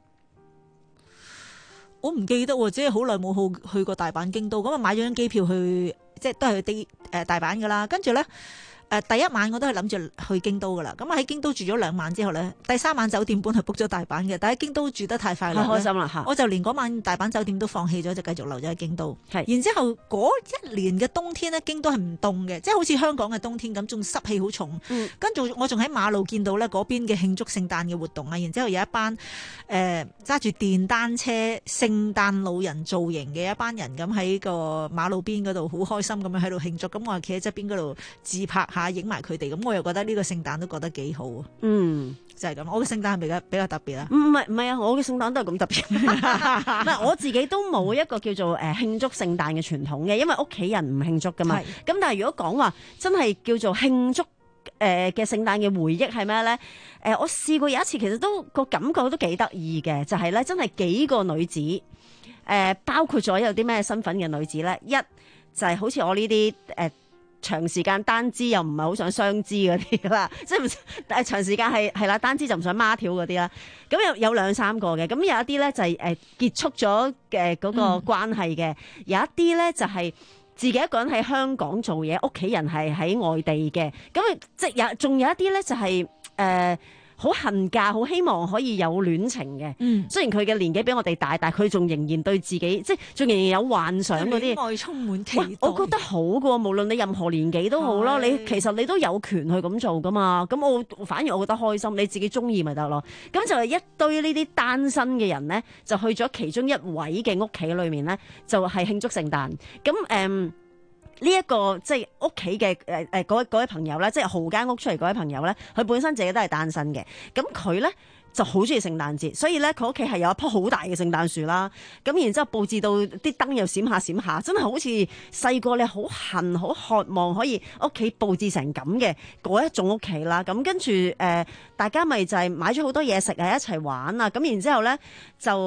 我唔記得喎，即係好耐冇去去過大阪、京都，咁啊買咗張機票去，即係都係去啲誒大阪噶啦。跟住咧。誒第一晚我都係諗住去京都噶啦，咁啊喺京都住咗兩晚之後咧，第三晚酒店本係 book 咗大阪嘅，但喺京都住得太快啦， 太開心啦嚇！ 我就連嗰晚大阪酒店都放棄咗，就繼續留咗喺京都。係，然之後嗰一年嘅冬天咧，京都係唔凍嘅，即係好似香港嘅冬天咁，仲濕氣好重。嗯、跟住我仲喺馬路見到咧嗰邊嘅慶祝聖誕嘅活動啊，然之後有一班誒揸住電單車聖誕老人造型嘅一班人咁喺個馬路邊嗰度好開心咁樣喺度慶祝，咁我係企喺側邊嗰度自拍下。影埋佢哋，咁我又覺得呢個聖誕都覺得幾好啊！嗯，就係咁。我嘅聖誕係比較比較特別啊！ 唔係唔係啊，我嘅聖誕都係咁特別。嗱，我自己都冇一個叫做誒慶祝聖誕嘅傳統嘅，因為屋企人唔慶祝噶嘛。咁但係如果講話真係叫做慶祝誒嘅聖誕嘅回憶係咩咧？誒，我試過有一次，其實都個感覺都幾得意嘅，就係咧真係幾個女子誒，包括咗有啲咩身份嘅女子咧？一就係好似我呢啲誒。長時間單支又唔係好想雙支嗰啲啦，即係誒長時間係係啦，單支就唔想孖條嗰啲啦。咁有有兩三個嘅，咁有一啲咧就係誒結束咗嘅嗰個關係嘅，嗯、有一啲咧就係自己一個人喺香港做嘢，屋企人係喺外地嘅。咁即係有仲有一啲咧就係、是、誒。呃好恨嫁，好希望可以有戀情嘅。嗯，雖然佢嘅年紀比我哋大，但係佢仲仍然對自己，即係仲仍然有幻想嗰啲。 愛充滿期待。 我覺得好嘅喎，無論你任何年紀都好啦，你其實你都有權去咁做噶嘛。咁我反而我覺得開心，你自己中意咪得咯。咁就係一堆呢啲單身嘅人咧，就去咗其中一位嘅屋企裏面咧，就係、是、慶祝聖誕。咁誒。嗯呢一、這個即係屋企嘅誒誒嗰嗰位朋友咧，即係豪間屋出嚟嗰位朋友咧，佢本身自己都係單身嘅。咁佢咧就好中意聖誕節，所以咧佢屋企係有一棵好大嘅聖誕樹啦。咁然之後佈置到啲燈又閃下閃下，真係好似細個你好恨好渴望可以屋企佈置成咁嘅嗰一種屋企啦。咁跟住誒，大家咪就係買咗好多嘢食啊，一齊玩啊。咁然之後咧就。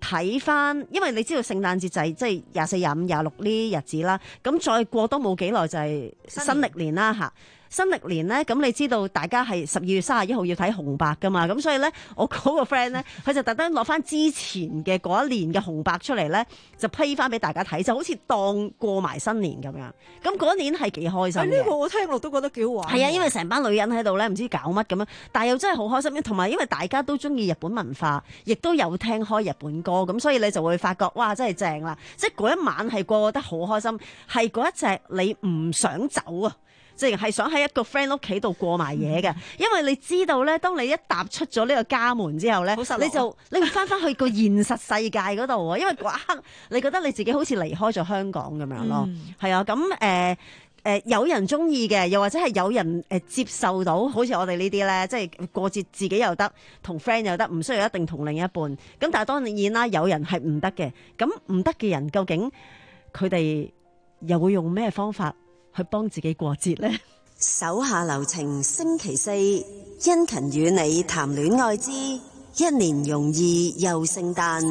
睇翻，因為你知道聖誕節就係即係廿四、廿五、廿六呢日子啦，咁再過多冇幾耐就係新歷年啦嚇。新歷年咧，咁你知道大家係十二月三十一號要睇紅白噶嘛？咁所以咧，我嗰個 friend 咧，佢就特登攞翻之前嘅嗰一年嘅紅白出嚟咧，就批翻俾大家睇，就好似當過埋新年咁樣。咁嗰年係幾開心嘅。 呢個我聽落都覺得幾好玩。 係啊，因為成班女人喺度咧，唔知搞乜咁樣，但係又真係好開心。同埋因為大家都中意日本文化，亦都有聽開日本歌，咁所以你就會發覺哇，真係正啦！即係嗰一晚係過得好開心，係嗰一隻你唔想走啊！即係想喺一個 friend 屋企度過埋嘢嘅，因為你知道咧，當你一踏出咗呢個家門之後咧，你就你會翻翻去個現實世界嗰度啊！因為嗰一刻你覺得你自己好似離開咗香港咁樣咯，係、嗯、啊，咁誒誒有人中意嘅，又或者係有人誒、呃、接受到，好似我哋呢啲咧，即係過節自己又得，同 friend 又得，唔需要一定同另一半。咁但係當然啦，有人係唔得嘅，咁唔得嘅人究竟佢哋又會用咩方法去幫自己過節呢？ 手下留情，星期四，殷勤與你談戀愛之一年容易又聖誕。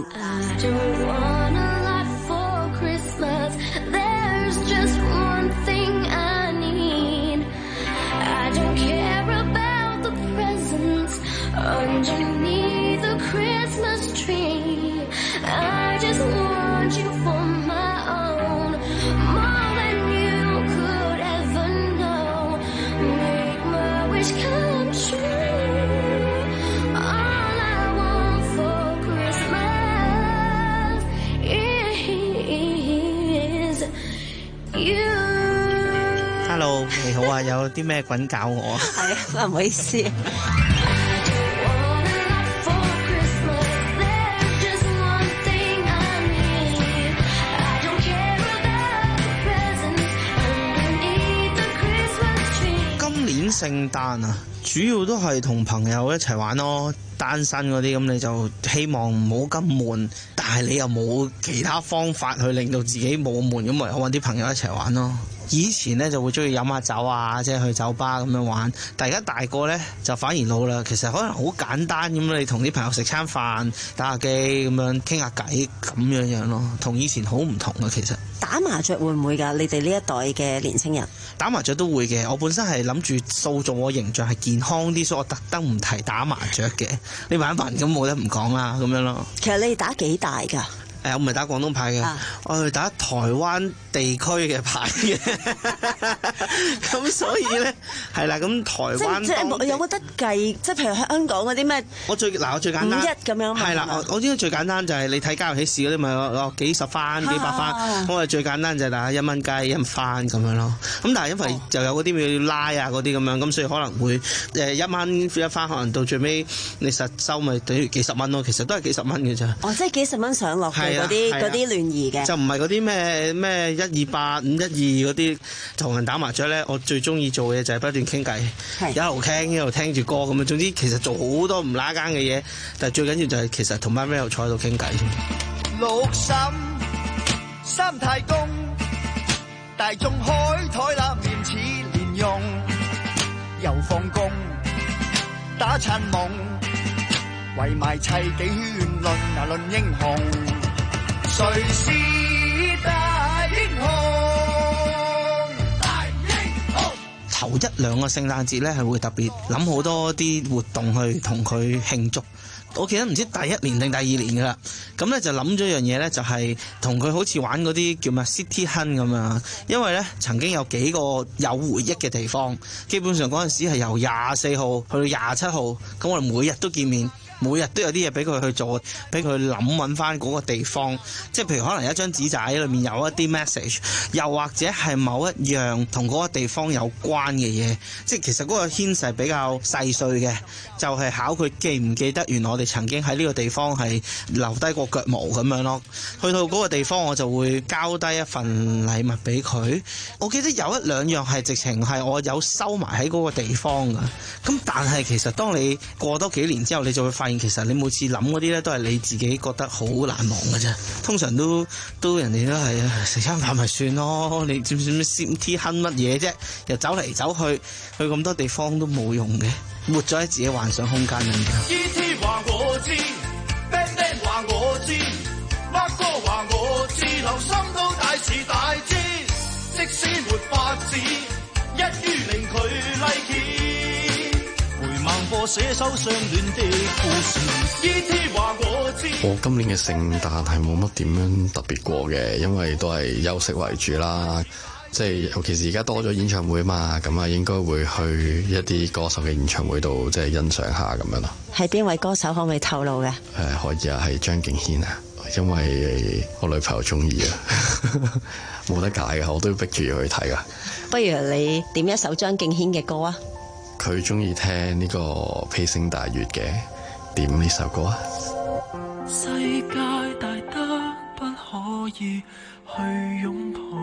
Hello， 你好啊，有啲咩滾搞我啊？ 係啊，唔好意思。 今年聖誕啊，主要都係同朋友一齊玩咯。單身嗰啲咁你就希望唔好咁悶，但係你又冇其他方法去令到自己冇悶，咁咪我揾啲朋友一齊玩咯。以前呢就會中意飲下酒啊，即係去酒吧咁樣玩，但係而家大個呢，就反而老啦。其實可能好簡單咁，你同啲朋友食餐飯、打下機咁樣傾下偈咁樣樣咯，同以前好唔同啊。其實打麻雀會唔會㗎？你哋呢一代嘅年輕人打麻雀都會嘅。我本身係諗住塑造我形象係健康啲，所以我特登唔提打麻雀嘅。你玩飯咁冇得唔講啦，咁樣咯。 其實你打幾大㗎？ 誒、呃，我唔係打廣東牌嘅，啊、我係打台灣地區嘅牌嘅，咁所以咧係啦，咁台灣即係有冇得計？即係譬如香港嗰啲咩？ 我最嗱我最簡單五一咁樣係啦，我我應該最簡單就係你睇家有喜事嗰啲咪攞幾十番、幾百番，啊、我係最簡單就係打一蚊雞一番咁樣咯。咁但係因為就有嗰啲要拉啊嗰啲咁樣，咁所以可能會誒一蚊一番，可能到最尾你實收咪等於幾十蚊咯。其實都係幾十蚊嘅咋。 哦，即係幾十蚊上落嘅。嗰啲嗰啲聯誼嘅， 就唔係嗰啲咩咩一二八五一二嗰啲同人打麻雀咧。我最中意做嘅就係不斷傾偈，一路傾一路聽住歌咁樣。總之其實做好多唔拉更嘅嘢，但係最緊要就係其實同班 friend 坐喺度傾偈。 六嬸三太公，大眾開台啦，面似蓮蓉，又放工打殘夢。圍埋砌幾圈論啊論英雄，誰是大英雄？大英雄。 頭一兩個聖誕節咧係會特別諗好多啲活動去同佢慶祝。我記得唔知第一年定第二年噶啦，咁咧就諗咗一樣嘢咧，就係同佢好似玩嗰啲叫咩 City Hunt 咁樣，因為咧曾經有幾個有回憶嘅地方，基本上嗰陣時係由廿四號去到廿七號，咁我哋每日都見面。每日都有啲嘢俾佢去做，俾佢諗揾翻嗰個地方，即係譬如可能有一張紙仔裏面有一啲 message， 又或者係某一樣同嗰個地方有關嘅嘢，即係其實嗰個牽涉比較細碎嘅，就係、是、考佢記唔記得原來我哋曾經喺呢個地方係留低過腳毛咁樣咯。去到嗰個地方我就會交低一份禮物俾佢。我記得有一兩樣係直情係我有收埋喺嗰個地方㗎。咁但係其實當你過多幾年之後，你就會發現其實你每次諗嗰啲咧，都係你自己覺得好難忘嘅啫。通常都都人哋都係食餐飯咪算咯。你知唔知咩 City Hunt 乜嘢啫？又走嚟走去，去咁多地方都冇用嘅，活咗喺自己幻想空間裏面。 E T 話我知 ，Bang Bang 話我知。 我寫首相戀的故事。E.T. 話我知。 我今年嘅聖誕係冇乜點樣特別過嘅，因為都係休息為主啦。即係尤其是而家多咗演唱會嘛，咁啊應該會去一啲歌手嘅演唱會度，即係欣賞下咁樣咯。 係邊位歌手可唔可以透露嘅？誒、 呃，可以啊，係張敬軒啊，因為我女朋友中意啊，冇得解嘅，我都要逼住要去睇噶。 不如你點一首張敬軒嘅歌啊？ 佢中意聽呢個披星戴月嘅，點呢首歌啊？ 世界大得不可以去擁抱，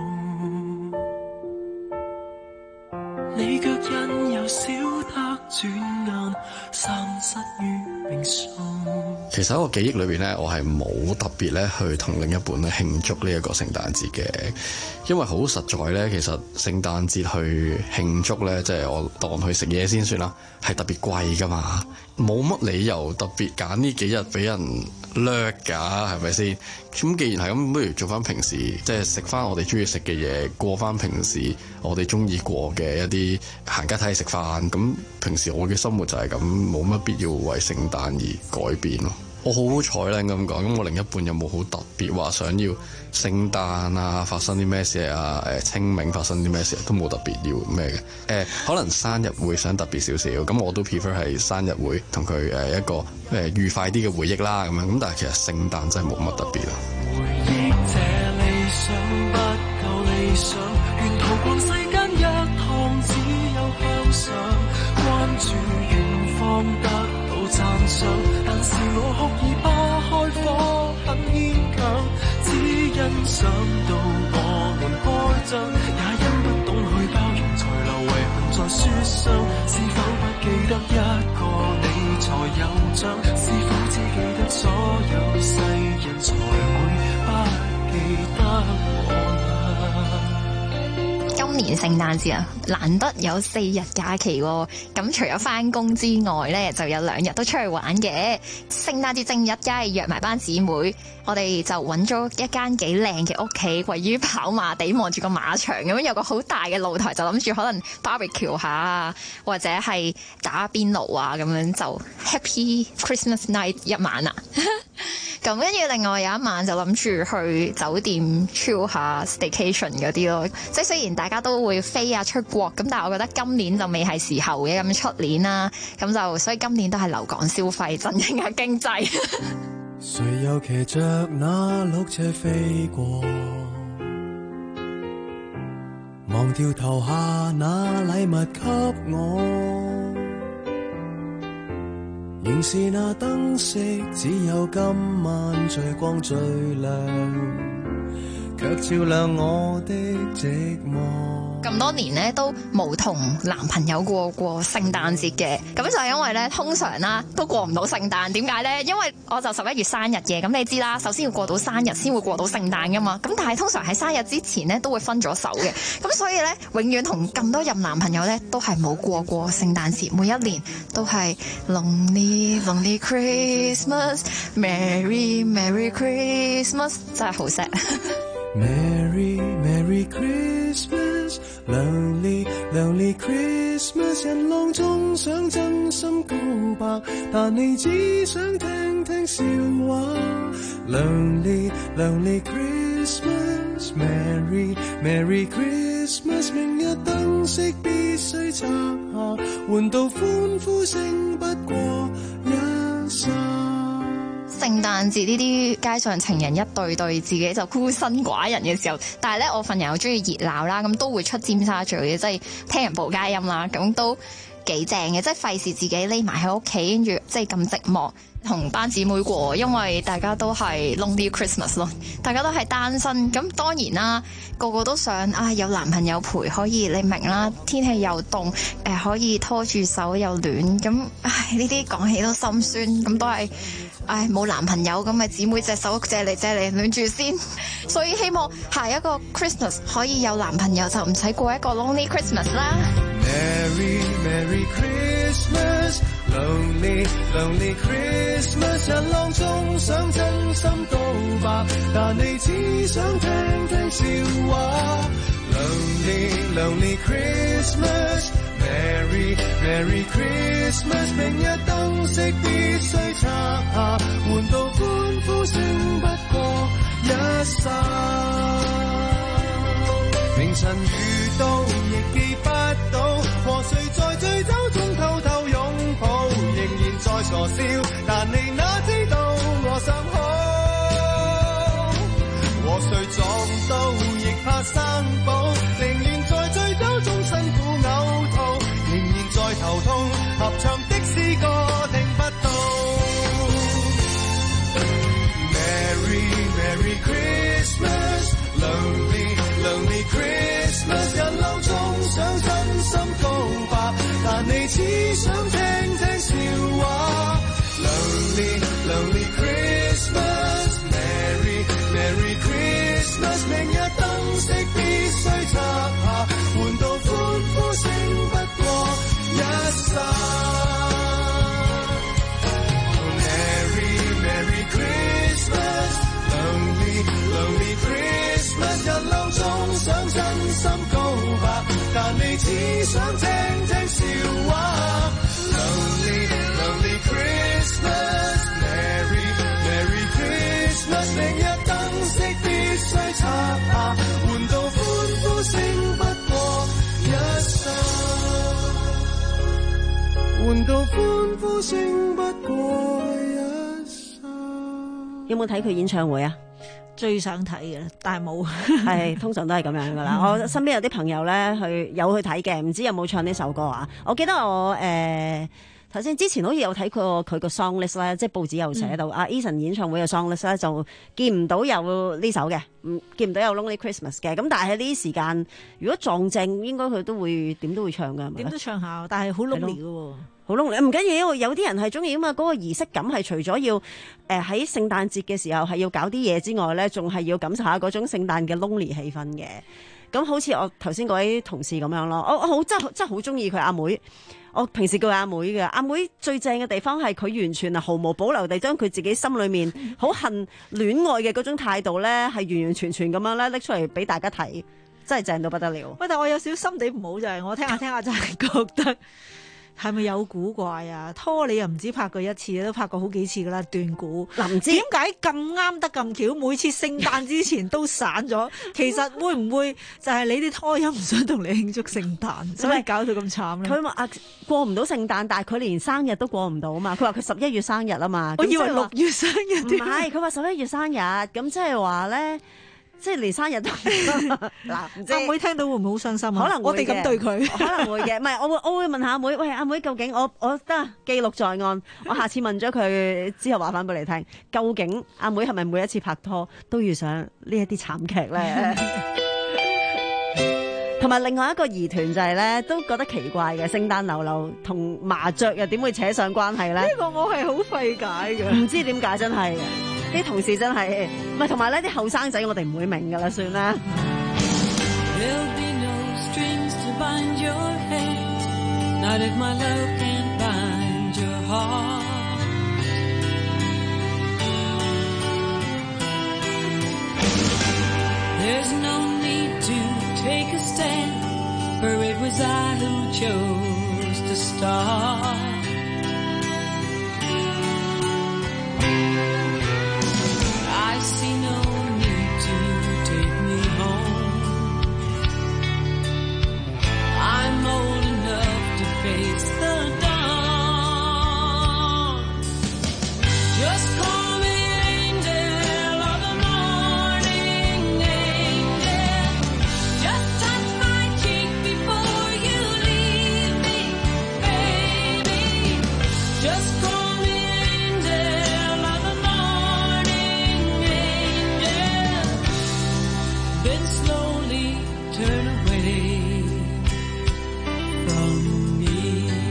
你腳印又少得轉眼散失於命數。 其實喺我記憶裏邊咧，我係冇特別咧去同另一半咧慶祝呢一個聖誕節嘅，因為好實在咧，其實聖誕節去慶祝咧，即係我當去食嘢先算啦，係特別貴噶嘛，冇乜理由特別揀呢幾日俾人掠㗎，係咪先？咁既然係咁，不如做翻平時，即係食翻我哋中意食嘅嘢，過翻平時我哋中意過嘅一啲行街睇戲食飯。咁平時我嘅生活就係咁，冇乜必要為聖誕而改變咯。我好好彩咧咁講，咁我另一半有冇好特別話想要聖誕啊發生啲咩事啊？誒清明發生啲咩事都冇特別要咩嘅。誒、呃、可能生日會想特別少少，咁我都 prefer 係生日會同佢誒一個誒、呃、愉快啲嘅回憶啦咁樣。咁但係其實聖誕真係冇乜特別啦。 回憶這理想不夠理想，沿途逛世間一趟只有向上，關注遠方得到讚賞，但是我學而不開火很牽強，只欣賞到我們開張，也因不懂去包容才留遺憾在書上。是否不記得一個你才有獎？是否只記得所有世人才會不記得我啦？ 今年聖誕節啊，難得有四日假期喎，咁除咗返工之外呢，就有兩日都出去玩嘅。聖誕節正日梗係約埋班姊妹，我哋就揾咗一間幾靚嘅屋企，位於跑馬地，望住個馬場咁樣，有個好大嘅露台，就諗住可能 barbecue 下啊，或者係打邊爐啊，咁樣就 Happy Christmas Night 一晚啊！咁跟住另外有一晚就諗住去酒店 chill 下 staycation 嗰啲咯，即係雖然大家都會飛啊出國，咁但係我覺得今年就未係時候嘅，咁出年啦，咁就所以今年都係留港消費，振興下經濟。 誰又騎着那綠車飛過，忘掉投下那禮物給我，仍是那燈飾，只有今晚最光最亮，卻照亮我的寂寞。 咁多年咧都冇同男朋友過過聖誕節嘅，咁就係因為咧通常啦都過唔到聖誕。點解咧？因為我就十一月生日嘅，咁你知啦，首先要過到生日先會過到聖誕噶嘛。咁但係通常喺生日之前咧都會分咗手嘅，咁所以咧永遠同咁多任男朋友咧都係冇過過聖誕節，每一年都係 Lonely Lonely Christmas Merry Merry Christmas， 真係好 sad。Merry Merry Christmas Lonely Lonely Christmas， 人浪中想真心告白，但你只想聽聽笑話。Lonely Lonely Christmas Merry Merry Christmas， 明日燈飾必須拆下，換到歡呼聲不過一剎。 聖誕節呢啲街上情人一對對，自己就孤身寡人嘅時候，但係咧我份人又中意熱鬧啦，咁都會出尖沙咀嘅，即係聽人報佳音啦，咁都幾正嘅，即係費事自己匿埋喺屋企，跟住即係咁寂寞同班姊妹過，因為大家都係 Lonely Christmas 咯，大家都係單身，咁當然啦，個個都想啊有男朋友陪，可以你明啦，天氣又凍，誒、呃、可以拖住手又暖，咁唉呢啲講起都心酸，咁都係。唉，冇男朋友咁咪姊妹隻手借嚟借嚟暖住先，所以希望下一個 Christmas 可以有男朋友，就唔使過一個 Lonely Christmas 啦。 Merry Merry Christmas Lonely Lonely Christmas， 人浪中想真心告白，但你只想聽聽笑話。Lonely Lonely Christmas Merry Merry Christmas， 明日燈飾必須拆下，換到歡呼聲不過一剎。明晨遇到亦記不到，和誰在醉酒中偷偷擁抱，仍然在傻笑，但你哪知道我想好。和誰撞到亦怕生保，寧願在醉酒中辛苦嘔吐，仍然在頭痛，合唱的詩歌聽不到。Merry Merry Christmas， Lonely Lonely Christmas， 人流中想真心告白，但你只想聽聽笑話。Lonely Lonely Christmas， Merry Merry Christmas， 明日燈飾必須拆下，換到歡呼聲不過一剎。Merry Merry Christmas， Lonely Lonely Christmas， 人流中想真心告白，但你只想聽聽笑話。Lonely Lonely Christmas， Merry Merry Christmas， 明日燈飾必須拆下，換到歡呼聲不過一剎，換到歡呼聲不過一剎。 有冇睇佢演唱會啊？ 最想睇嘅，但係冇。 係通常都係咁樣噶啦。我身邊有啲朋友咧去有去睇嘅，唔知有冇唱呢首歌啊？我記得我誒頭先之前好似有睇過佢個 song list 咧，即係報紙有寫到阿 Eason 演唱會嘅 song list 咧，就見唔到有呢首嘅，唔見唔到有 Lonely Christmas 嘅。咁但係喺呢啲時間，如果撞正，應該佢都會點都會唱㗎，係咪？ 點都唱下，但係好 lonely 嘅喎。 好 lonely，唔緊要，有啲人係中意啊嘛。嗰個儀式感係除咗要誒喺聖誕節嘅時候係要搞啲嘢之外咧，仲係要感受下嗰種聖誕嘅 lonely 氣氛嘅。咁好似我頭先嗰位同事咁樣咯，我我好真真係好中意佢阿妹。我平時叫佢阿妹嘅，阿妹最正嘅地方係佢完全係毫無保留地將佢自己心裏面好恨戀愛嘅嗰種態度咧，係完完全全咁樣咧拎出嚟俾大家睇，真係正到不得了。 喂，但我有少少心地唔好就係、是、我聽下聽下就係覺得。係咪有古怪啊？拖你又唔止拍過一次，都拍過好幾次噶啦。斷估嗱，唔知點解咁啱得咁巧，每次聖誕之前都散咗。其實會唔會就係你啲拖友唔想同你慶祝聖誕，所以搞到咁慘咧？ 佢話啊過唔到聖誕，但係佢連生日都過唔到啊嘛。佢話佢十一月生日啊嘛。 我以為六月生日。 唔係，佢話十一月生日，咁即係話咧。即係連生日都嗱， 阿妹聽到會唔會好傷心啊？ 可能我哋咁對佢， 可能會嘅。唔係，我會我會問下阿妹，喂阿妹，究竟我我得記錄在案，我下次問咗佢之後話翻俾你聽，究竟阿妹係咪每一次拍拖都遇上呢一啲慘劇咧？同埋另外一個疑團就係咧，都覺得奇怪嘅，聖誕流流同麻雀又點會扯上關係咧？ 呢個我係好費解嘅， 唔知點解真係嘅。啲同事真係唔係，同埋咧啲後生仔我哋唔會明㗎啦，算啦。 I see no need to take me home. I'm old enough to face the dawn. Just call me angel of the morning, angel. Just touch my cheek before you leave me, baby. Just call me angel of the morning.Then slowly turn away from me.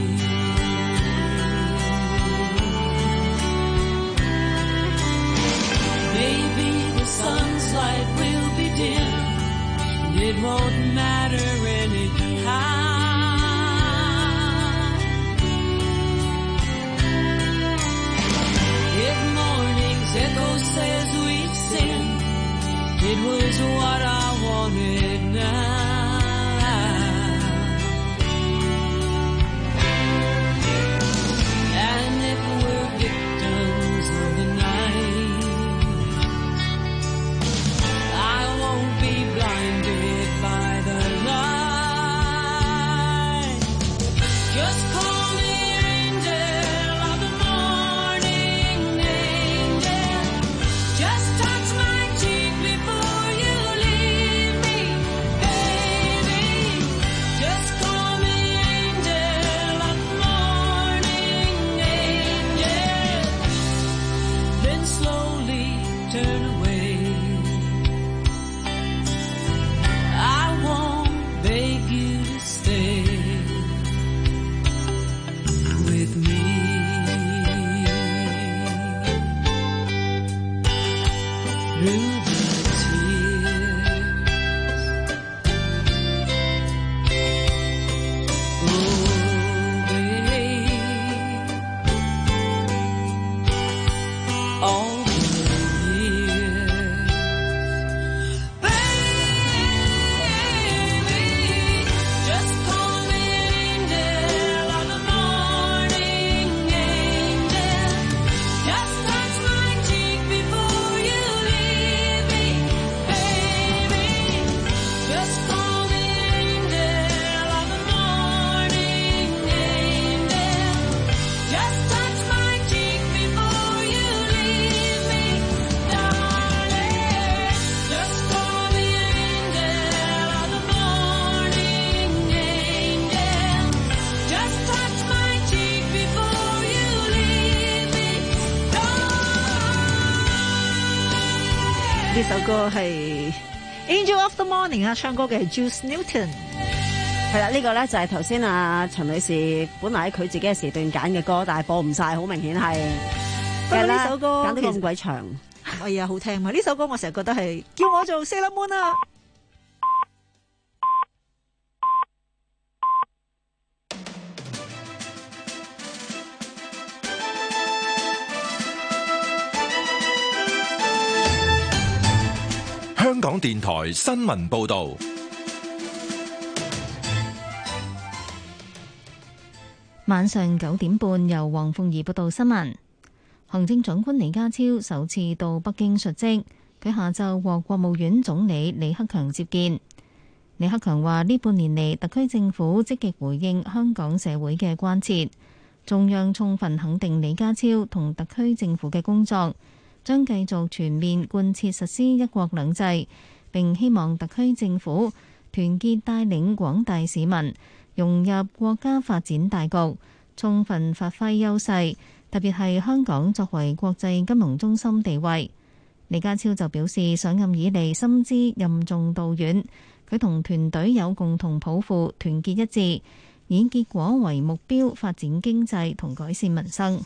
Maybe the sun's light will be dim, and it won't matter anyhow. If morning's echo says we've sinned,It was what I wanted now. 首歌係 Angel of the Morning 啊，唱歌嘅係 Juice Newton。 係啦，呢個咧就係頭先啊陳女士本來喺佢自己嘅時段揀嘅歌，但係播唔晒，好明顯係。 不過呢首歌揀得咁鬼長， 係啊，好聽嘛！呢首歌我成日覺得係叫我做 Sailor Moon 啊。 香港電台新聞報導。 晚上九點半，由黃鳳儀報道新聞。行政長官李家超首次到北京述職，佢下晝獲國務院總理李克強接見。李克強話：呢半年嚟，特區政府積極回應香港社會嘅關切，中央充分肯定李家超同特區政府嘅工作，將繼續全面貫徹實施一國兩制，並希望特區政府團結帶領廣大市民融入國家發展大局，充分發揮優勢，特別係香港作為國際金融中心地位。李家超就表示，上任以嚟深知任重道遠，佢同團隊有共同抱負，團結一致，以結果為目標，發展經濟同改善民生。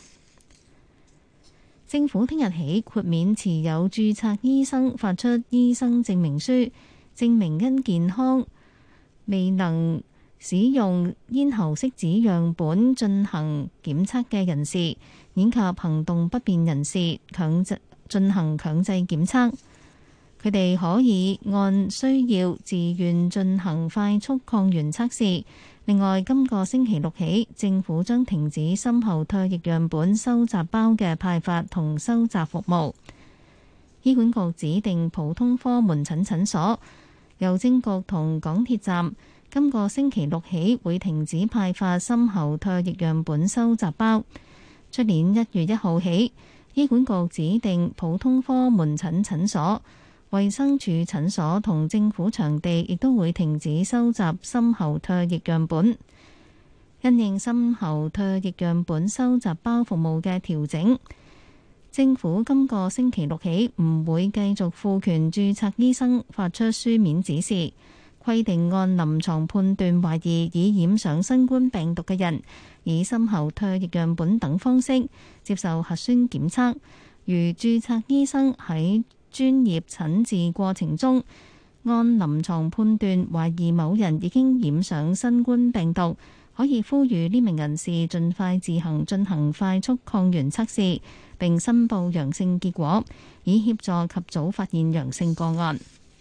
政府聽日起豁免持有註冊醫生發出醫生證明書，證明因健康未能使用咽喉拭子樣本進行檢測嘅人士，以及行動不便人士強制進行強制檢測。佢哋可以按需要自願進行快速抗原測試。另外，今個星期六起，政府將停止深喉唾液樣本收集包嘅派發同收集服務。醫管局指定普通科門診診所、郵政局同港鐵站今個星期六起會停止派發深喉唾液樣本收集包。出年一月一號起，醫管局指定普通科門診診所、衛生署診所同政府場地亦都會停止收集深喉唾液樣本。因應深喉唾液樣本收集包服務嘅調整，政府今個星期六起唔會繼續賦權註冊醫生發出書面指示，規定按臨床判斷懷疑已染上新冠病毒嘅人，以深喉唾液樣本等方式接受核酸檢測。如註冊醫生喺專業診治過程中，按臨床判斷懷疑某人已經染上新冠病毒，可以呼籲呢名人士盡快自行進行快速抗原測試，並申報陽性結果，以協助及早發現陽性個案。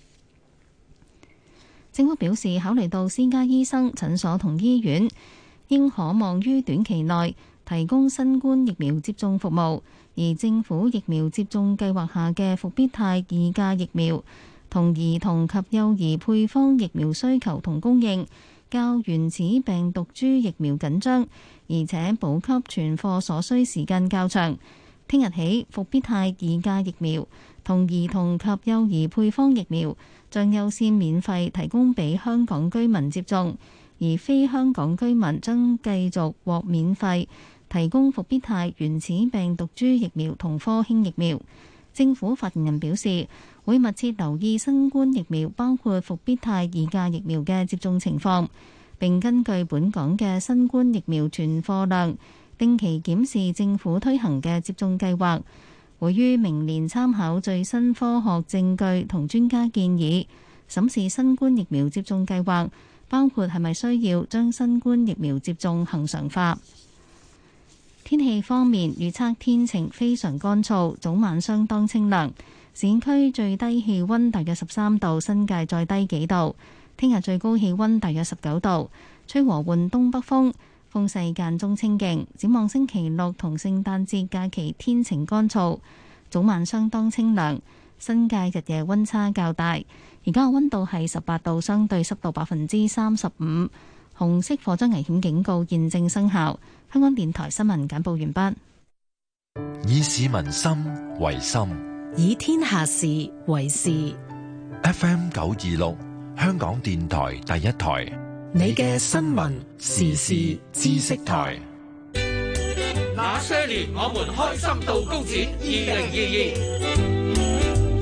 政府表示，考慮到私家醫生、診所同醫院應可望於短期內提供新冠疫苗接種服務，而政府疫苗接種計劃下嘅復必泰二價疫苗同兒童及幼兒配方疫苗需求同供應較原始病毒株疫苗緊張，而且補給存貨所需時間較長。聽日起，復必泰二價疫苗同兒童及幼兒配方疫苗將優先免費提供俾香港居民接種，而非香港居民將繼續獲免費提供復必泰原始病毒株疫苗同科興疫苗。政府發言人表示，會密切留意新冠疫苗，包括復必泰二價疫苗嘅接種情況，並根據本港嘅新冠疫苗存貨量，定期檢視政府推行嘅接種計劃。會於明年參考最新科學證據同專家建議，審視新冠疫苗接種計劃，包括係咪需要將新冠疫苗接種恆常化。天氣方面，預測天晴非常乾燥，早晚相當清涼，市區最低氣溫大約十三度，新界再低幾度。聽日最高氣溫大約十九度，吹和緩東北風，風勢間中清勁。展望星期六同聖誕節假期天晴乾燥，早晚相當清涼，新界日夜溫差較大。而家嘅溫度係十八度，相對濕度百分之三十五。紅色火災危險警告現正生效。香港電台新聞簡報完畢。 以市民心為心， 以天下事為事。 F M 九二六，香港電台第一台， 你嘅新聞時事知識台。 那些年我們開心到高展二零二二。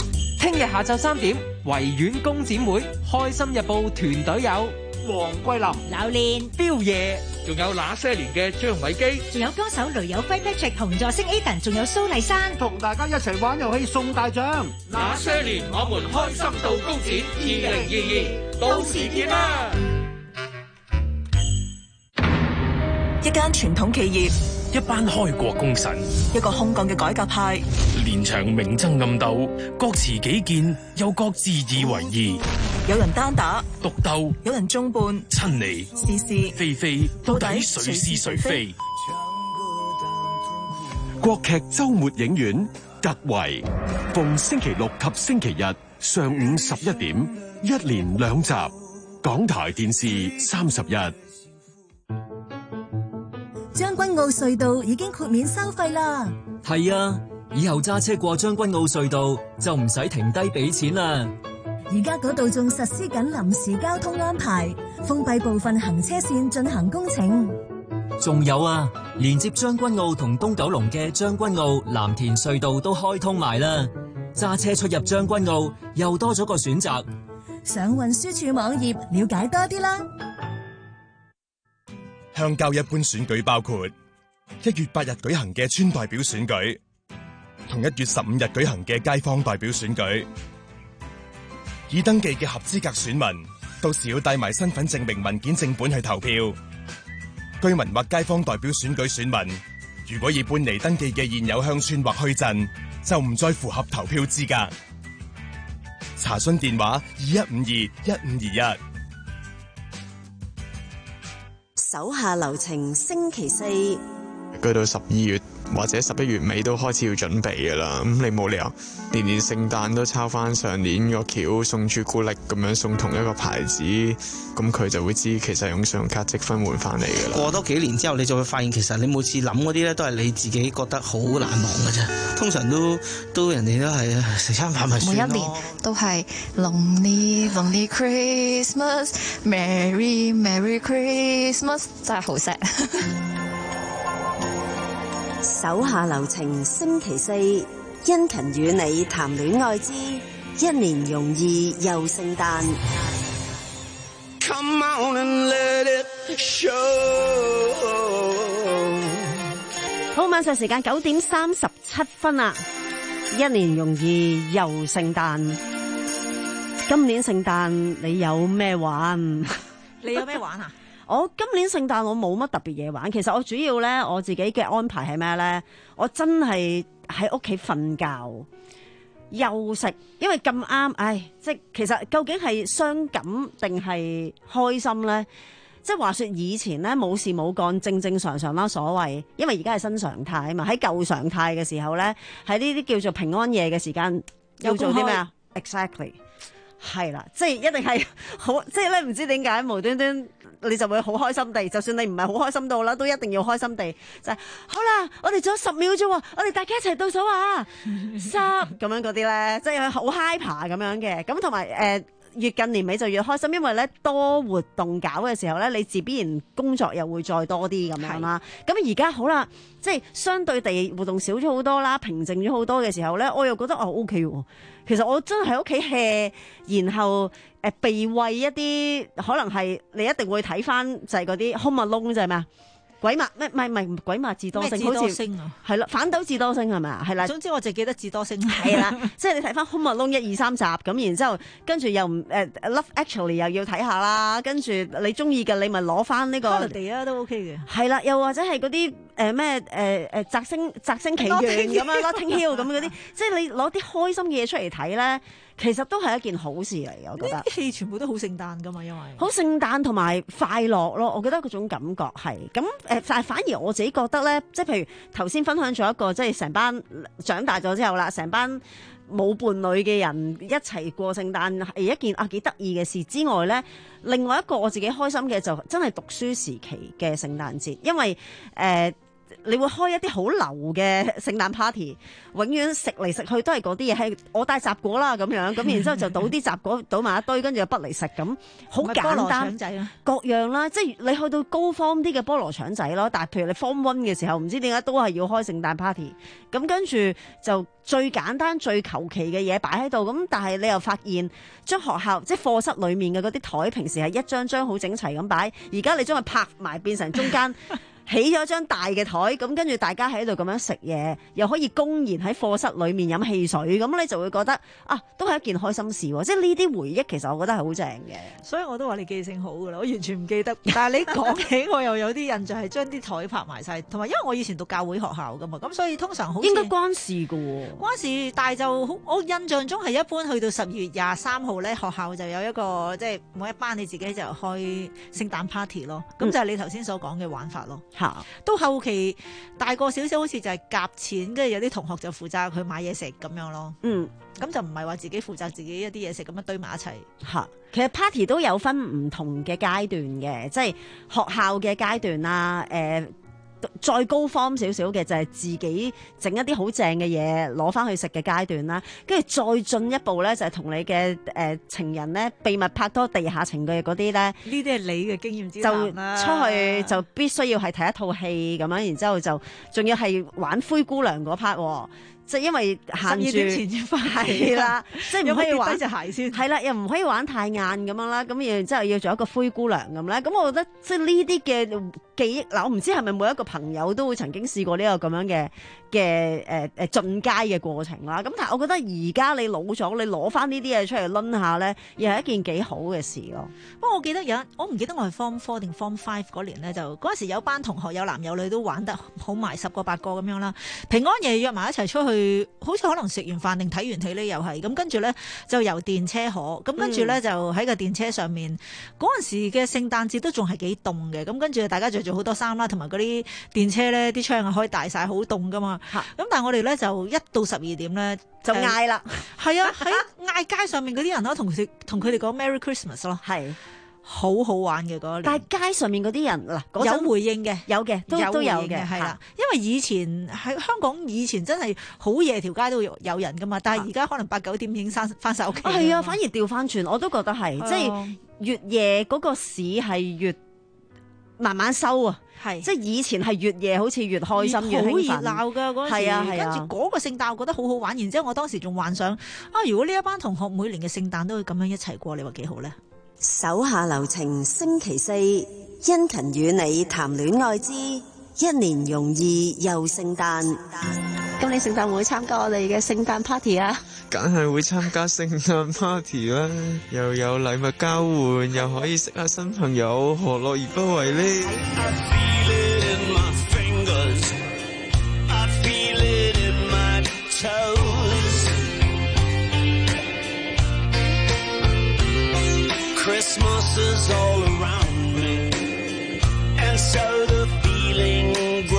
聽日下晝三點，維園工展會，開心日報團隊有黃桂林、 榴蓮、 標爺， 仲有那些年嘅張偉基， 仲有歌手雷有輝 Patrick、紅座星 Aden， 仲有蘇麗珊， 同大家一齊玩遊戲送大獎。 那些年我們開心到工展二零二二，到時見啦！ 一間傳統企業， 一班開國功臣， 一個空降嘅改革派， 連場明爭暗鬥，各持己見，又各自以為義。 有人單打獨鬥， 有人眾叛親離是是非非，到底誰是誰非？ 國劇周末影院突圍，逢星期六及星期日上午十一點，一連兩集，港台電視三十一。 將軍澳隧道已經豁免收費啦。 係啊，以後揸車過將軍澳隧道就唔使停低俾錢啦。 而家嗰度仲實施緊臨時交通安排，封閉部分行車線進行工程。 仲有啊，連接將軍澳同東九龍嘅將軍澳藍田隧道都開通埋啦，揸車出入將軍澳又多咗個選擇。 上運輸署網頁了解多啲啦。 鄉郊一般選舉包括一月八日舉行嘅村代表選舉，同一月十五日舉行嘅街坊代表選舉。已登記嘅合資格選民，到時要帶埋身份證明文件正本去投票。居民或街坊代表選舉選民，如果已搬離登記嘅現有鄉村或墟鎮，就唔再符合投票資格。查詢電話二一五二一五二一。 手下留情，星期四。 去到十二月或者十一月尾都開始要準備噶啦，咁你冇理由年年聖誕都抄翻上年個橋送朱古力咁樣送同一個牌子，咁佢就會知其實用信用卡積分換翻嚟噶啦。 過多幾年之後，你就會發現其實你每次諗嗰啲咧都係你自己覺得好難忘嘅啫。通常都都人哋都係食餐飯咪算咯。 每一年都係 Lonely Lonely Christmas Merry Merry Christmas， 真係好 sad。 手下留情，星期四，殷勤與你談戀愛之一年容易又聖誕。 Come on and let it show。 好，晚上時間九點三十七分啦，一年容易又聖誕。今年聖誕你有咩玩？ 你有咩玩啊？ 我今年聖誕我冇乜特別嘢玩，其實我主要咧我自己嘅安排係咩咧？我真係喺屋企瞓覺休息，因為咁啱，唉，即係其實究竟係傷感定係開心咧？即係話說以前咧冇事冇幹，正正常常啦，所謂，因為而家係新常態啊嘛。喺舊常態嘅時候咧，喺呢啲叫做平安夜嘅時間，要做啲咩啊 ？Exactly， 係啦，即係一定係好，即係咧唔知點解無端端。你就會好開心地，就算你唔係好開心到啦，都一定要開心地就係、是、好啦。我哋仲有十秒啫，我哋大家一齊倒數啊！十咁樣嗰啲咧，即係好 hyper 咁樣嘅。咁同埋誒，越近年尾就越開心，因為咧多活動搞嘅時候咧，你自必然工作又會再多啲咁樣啦。咁而家好啦，即係相對地活動少咗好多啦，平靜咗好多嘅時候咧，我又覺得哦 OK 喎。其實我真係喺屋企 hea，然後誒避諱一啲可能係你一定會睇翻就係嗰啲 Home Alone 就係咩啊？鬼馬咩？唔係唔係鬼馬智多星， 智多好似星啊， 係啦，反斗智多星係咪啊？係啦， 總之我就記得智多星係啦，即係你睇翻 Home Alone 一二三集咁，然之後跟住又唔誒 Love Actually 又要睇下啦，跟住你中意嘅你咪攞翻呢個 Holiday 啊都 OK 嘅， 係啦，又或者係嗰啲誒咩誒誒摘星摘星奇緣咁樣 Notting Hill 咁嗰啲，即係你攞啲開心嘅嘢出嚟睇咧。其實都係一件好事嚟，我覺得。 啲戲全部都好聖誕噶嘛，因為好聖誕同埋快樂咯，我覺得嗰種感覺係咁誒。但係反而我自己覺得咧，即係譬如頭先分享咗一個，即係成班長大咗之後啦，成班冇伴侶嘅人一齊過聖誕係一件啊幾得意嘅事之外咧，另外一個我自己開心嘅就真係讀書時期嘅聖誕節，因為誒。呃你會開一啲好流嘅聖誕 party， 永遠食嚟食去都係嗰啲嘢，係我帶雜果啦咁樣，咁然之後就倒啲雜果倒埋一堆，跟住就不嚟食咁，好簡單，各樣啦，即係你去到高方啲嘅菠蘿腸仔咯，但係譬如你 form one 嘅時候，唔知點解都係要開聖誕 party， 咁跟住就最簡單最求其嘅嘢擺喺度，咁但係你又發現將學校即係課室裡面嘅嗰啲台，平時係一張張好整齊咁擺，而家你將佢拍埋變成中間。起咗張大嘅台，咁跟住大家喺度咁樣食嘢，又可以公然喺課室裏面飲汽水，咁你就會覺得啊，都係一件開心事喎！即係呢啲回憶，其實我覺得係好正嘅。 所以我都話你記性好噶啦，我完全唔記得。但係你講起，我又有啲印象係將啲台拍埋晒，同埋因為我以前讀教會學校噶嘛，咁所以通常好似應該關事㗎喎。 關事，但係就好，我印象中係一般去到十二月廿三號咧，學校就有一個即係每一班你自己就開聖誕 party 咯，咁、嗯、就係你頭先所講嘅玩法咯。嚇，到後期大個少少，好似就係夾錢，跟住有啲同學就負責去買嘢食咁樣咯。嗯，咁就唔係話自己負責自己一啲嘢食咁樣堆埋一齊。 嚇，其實 party 都有分唔同嘅階段嘅，即係學校嘅階段啦，誒、呃。再高方少少嘅就係自己整一啲好正嘅嘢攞翻去食嘅階段啦，跟住再進一步咧就係同你嘅誒、呃、情人咧秘密拍拖地下情嘅嗰啲咧，呢啲係你嘅經驗之談啦。 就出去就必須要係睇一套戲咁樣，然之後就仲要係玩灰姑娘嗰 part。即係因為限住，十二點前要翻係啦，即係唔可以玩隻鞋先， 係啦，又唔可以玩太晏咁樣啦。咁然之後要做一個灰姑娘咁咧。咁我覺得即係呢啲嘅記憶，嗱，我唔知係咪每一個朋友都會曾經試過呢個咁樣嘅嘅誒誒進階嘅過程啦。咁但係我覺得而家你老咗，你攞翻呢啲嘢出嚟攆下咧，又係一件幾好嘅事咯。 不過我記得有，我唔記得我係 form four 定 form five 嗰年咧，就嗰陣時有班同學有男有女都玩得好埋，十個八個咁樣啦。平安夜約埋一齊出去。好似可能食完飯定睇完戲呢，又係咁，跟住咧就遊電車河，咁跟住咧就喺個電車上面。嗰陣時嘅聖誕節都仲係幾凍嘅，咁跟住大家着住好多衫啦，同埋嗰啲電車咧啲窗啊可以大晒，好凍噶嘛。咁但係我哋咧就一到十二點咧就嗌啦， 係啊，喺嗌街上面嗰啲人咯，同佢同佢哋講 Merry Christmas 咯，係。好好玩嘅嗰年， 但係街上面嗰啲人嗱， 有回應嘅， 有嘅都都有嘅， 係啦。因為以前喺香港，以前真係好夜條街都有有人噶嘛，但係而家可能八九點已經翻翻晒屋企。 係啊，反而調翻轉，我都覺得係，即係越夜嗰個市係越慢慢收啊。係，即係以前係越夜好似越開心越興奮， 好熱鬧㗎嗰陣時。係啊係啊，跟住嗰個聖誕我覺得好好玩。然之後我當時仲幻想啊，如果呢一班同學每年嘅聖誕都會咁樣一齊過，你話幾好咧？ 手下留情，星期四，殷勤與你談戀愛之一年容易又聖誕。 今年聖誕會唔會參加我哋嘅聖誕 party 啊？ 梗係會參加聖誕 party 啦，又有禮物交換，又可以識下新朋友，何樂而不為呢？Christmas is all around me, and so the feeling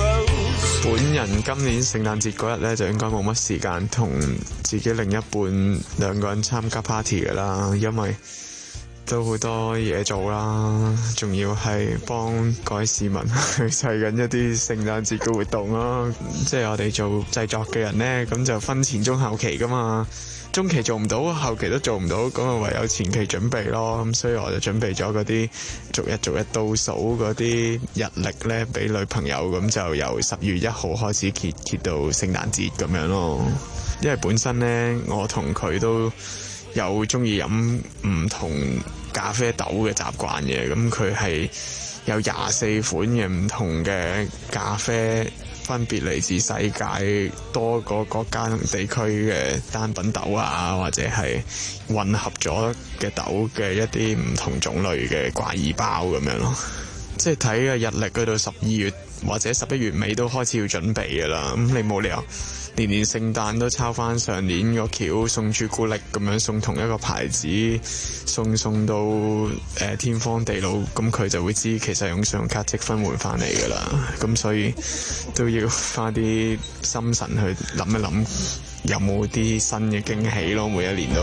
grows. 本人今年聖誕節嗰日咧，就應該冇乜時間同自己另一半兩個人參加 party 㗎啦，因為都好多嘢做啦，仲要係幫各位市民去砌緊一啲聖誕節嘅活動啦。即係我哋做製作嘅人咧，咁就分前中後期㗎嘛。中期做唔到，後期都做唔到，咁啊唯有前期準備咯。咁所以我就準備咗嗰啲逐日逐日倒數嗰啲日曆咧，俾女朋友，咁就由十月一號開始揭揭到聖誕節咁樣咯。因為本身咧，我同佢都有中意飲唔同咖啡豆嘅習慣嘅，咁佢係有廿四款嘅唔同嘅咖啡。分別嚟自世界多個國家同地區嘅單品豆啊，或者係混合咗嘅豆嘅一啲唔同種類嘅掛耳包咁樣咯。即係睇嘅日曆去到十二月或者十一月尾都開始要準備㗎啦。咁你冇理由年年聖誕都抄翻上年個橋，送朱古力咁樣送同一個牌子，送送到誒、呃、天荒地老，咁佢就會知其實用信用卡積分換翻嚟㗎啦。咁所以都要花啲心神去諗一諗，有冇啲新嘅驚喜咯。每一年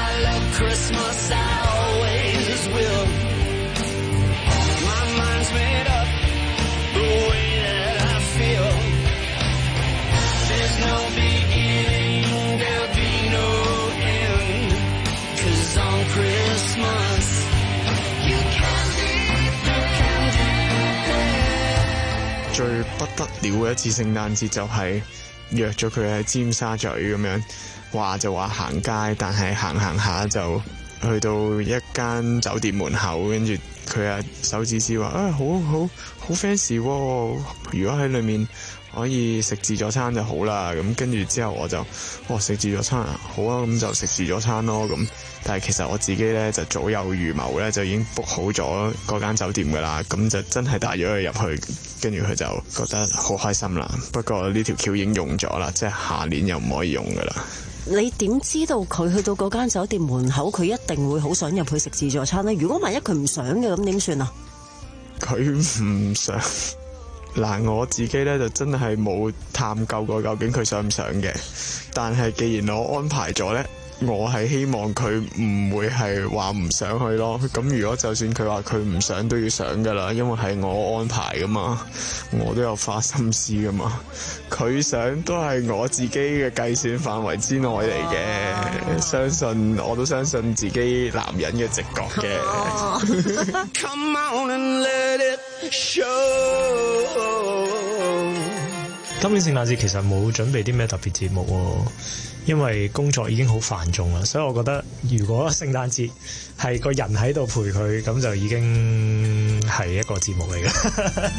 都。You know 最不得了嘅一次聖誕節就係約咗佢喺尖沙咀咁樣，話就話行街，但係行行下就去到一間酒店門口，跟住佢啊手指指話啊好好好 fancy 喎，如果喺裏面可以食自助餐就好啦。咁跟住之後我就哦食自助餐啊，好啊，咁就食自助餐咯。咁但係其實我自己咧就早有預謀咧，就已經 book 好咗嗰間酒店噶啦。咁就真係帶咗佢入去，跟住佢就覺得好開心啦。不過呢條橋已經用咗啦，即係下年又唔可以用噶啦。 你點知道佢去到嗰間酒店門口，佢一定會好想入去食自助餐呢？如果萬一佢唔想嘅，咁點算啊？佢唔想嗱，我自己咧就真係冇探究過究竟佢想唔想嘅。但係既然我安排咗咧，我係希望佢唔會係話唔想去咯。咁如果就算佢話佢唔想都要想噶啦，因為係我安排噶嘛，我都有花心思噶嘛。佢想都係我自己嘅計算範圍之內嚟嘅，相信我都相信自己男人嘅直覺嘅。Come on and let it show。 今年聖誕節其實冇準備啲咩特別節目喎，因為工作已經好繁重啦，所以我覺得如果聖誕節係個人喺度陪佢，咁就已經係一個節目嚟嘅。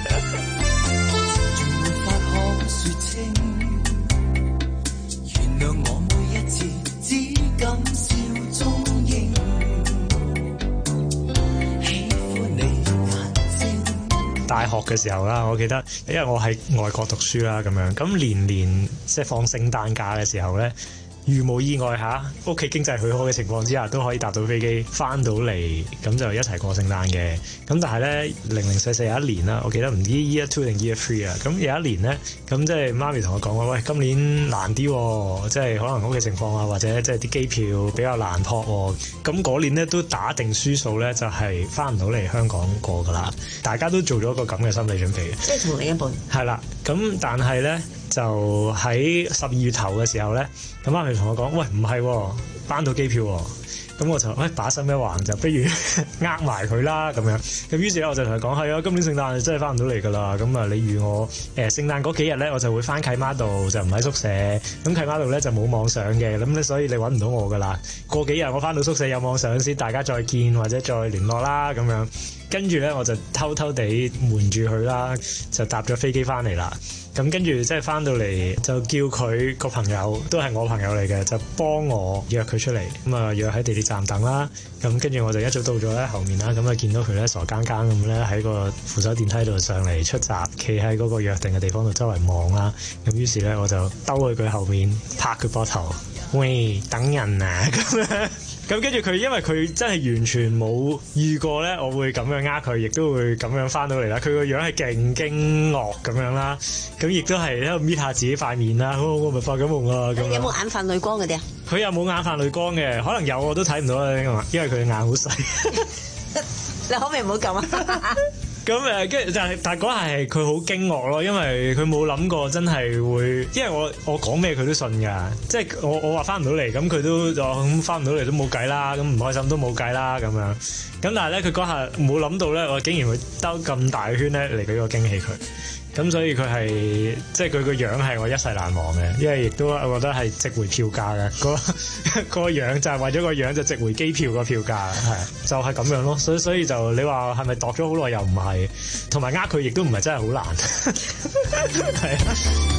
大學嘅時候啦，我記得，因為我喺外國讀書啦，咁樣咁年年即係放聖誕假嘅時候咧，如無意外嚇，屋企經濟許可嘅情況之下，都可以搭到飛機翻到嚟，咁就一齊過聖誕嘅。咁但係咧，零零四四有一年啦，我記得唔知 year two 定 year three 啊。咁有一年咧，咁即係媽咪同我講話，喂，今年難啲喎，即係可能屋企情況啊，或者即係啲機票比較難撲喎。咁嗰年咧都打定輸數咧，就係翻唔到嚟香港過噶啦。大家都做咗個咁嘅心理準備嘅。即係同另一半。係啦，咁但係咧就喺十二月頭嘅時候咧，咁媽咪同我講，喂，唔係喎，班到機票喎。咁我就誒把心一橫，就不如呃埋佢啦咁樣。咁於是咧我就同佢講，係啊，今年聖誕真係翻唔到嚟㗎啦。咁啊，你預我誒聖誕嗰幾日咧，我就會翻契媽度，就唔喺宿舍。咁契媽度咧就冇網上嘅，咁咧所以你揾唔到我㗎啦。過幾日我翻到宿舍有網上先，大家再見或者再聯絡啦咁樣。跟住咧我就偷偷地瞞住佢啦，就搭咗飛機翻嚟啦。咁跟住即係翻到嚟就叫佢個朋友，都係我朋友嚟嘅，就幫我約佢出嚟。咁啊約喺地鐵站等啦。咁跟住我就一早到咗咧後面啦。咁啊見到佢咧傻更更咁咧喺個扶手電梯度上嚟出閘，企喺嗰個約定嘅地方度周圍望啦。咁於是咧我就兜去佢後面拍佢膊頭，喂，等人啊咁樣。咁跟住佢，因為佢真係完全冇預過咧，我會咁樣呃佢，亦都會咁樣翻到嚟啦。佢個樣係勁驚愕咁樣啦，咁亦都係喺度搣下自己塊面啦。好，我咪發緊夢啊！咁有冇眼泛淚光嗰啲啊？佢又冇眼泛淚光嘅，可能有我都睇唔到啦，因為佢眼好細。你可唔可以唔好咁啊？咁誒，跟住就係，但係嗰下係佢好驚愕咯，因為佢冇諗過真係會，因為我我講咩佢都信㗎，即係我我話翻唔到嚟，咁佢都就咁翻唔到嚟都冇計啦，咁唔開心都冇計啦咁樣。咁但係咧，佢嗰下冇諗到咧，我竟然會兜咁大圈咧嚟俾個驚喜佢。咁所以佢係即係佢個樣係我一世難忘嘅，因為亦都我覺得係值回票價嘅，嗰個樣就係為咗個樣就值回機票個票價，係就係咁樣咯。所以所以就你話係咪度咗好耐又唔係，同埋呃佢亦都唔係真係好難，係啊。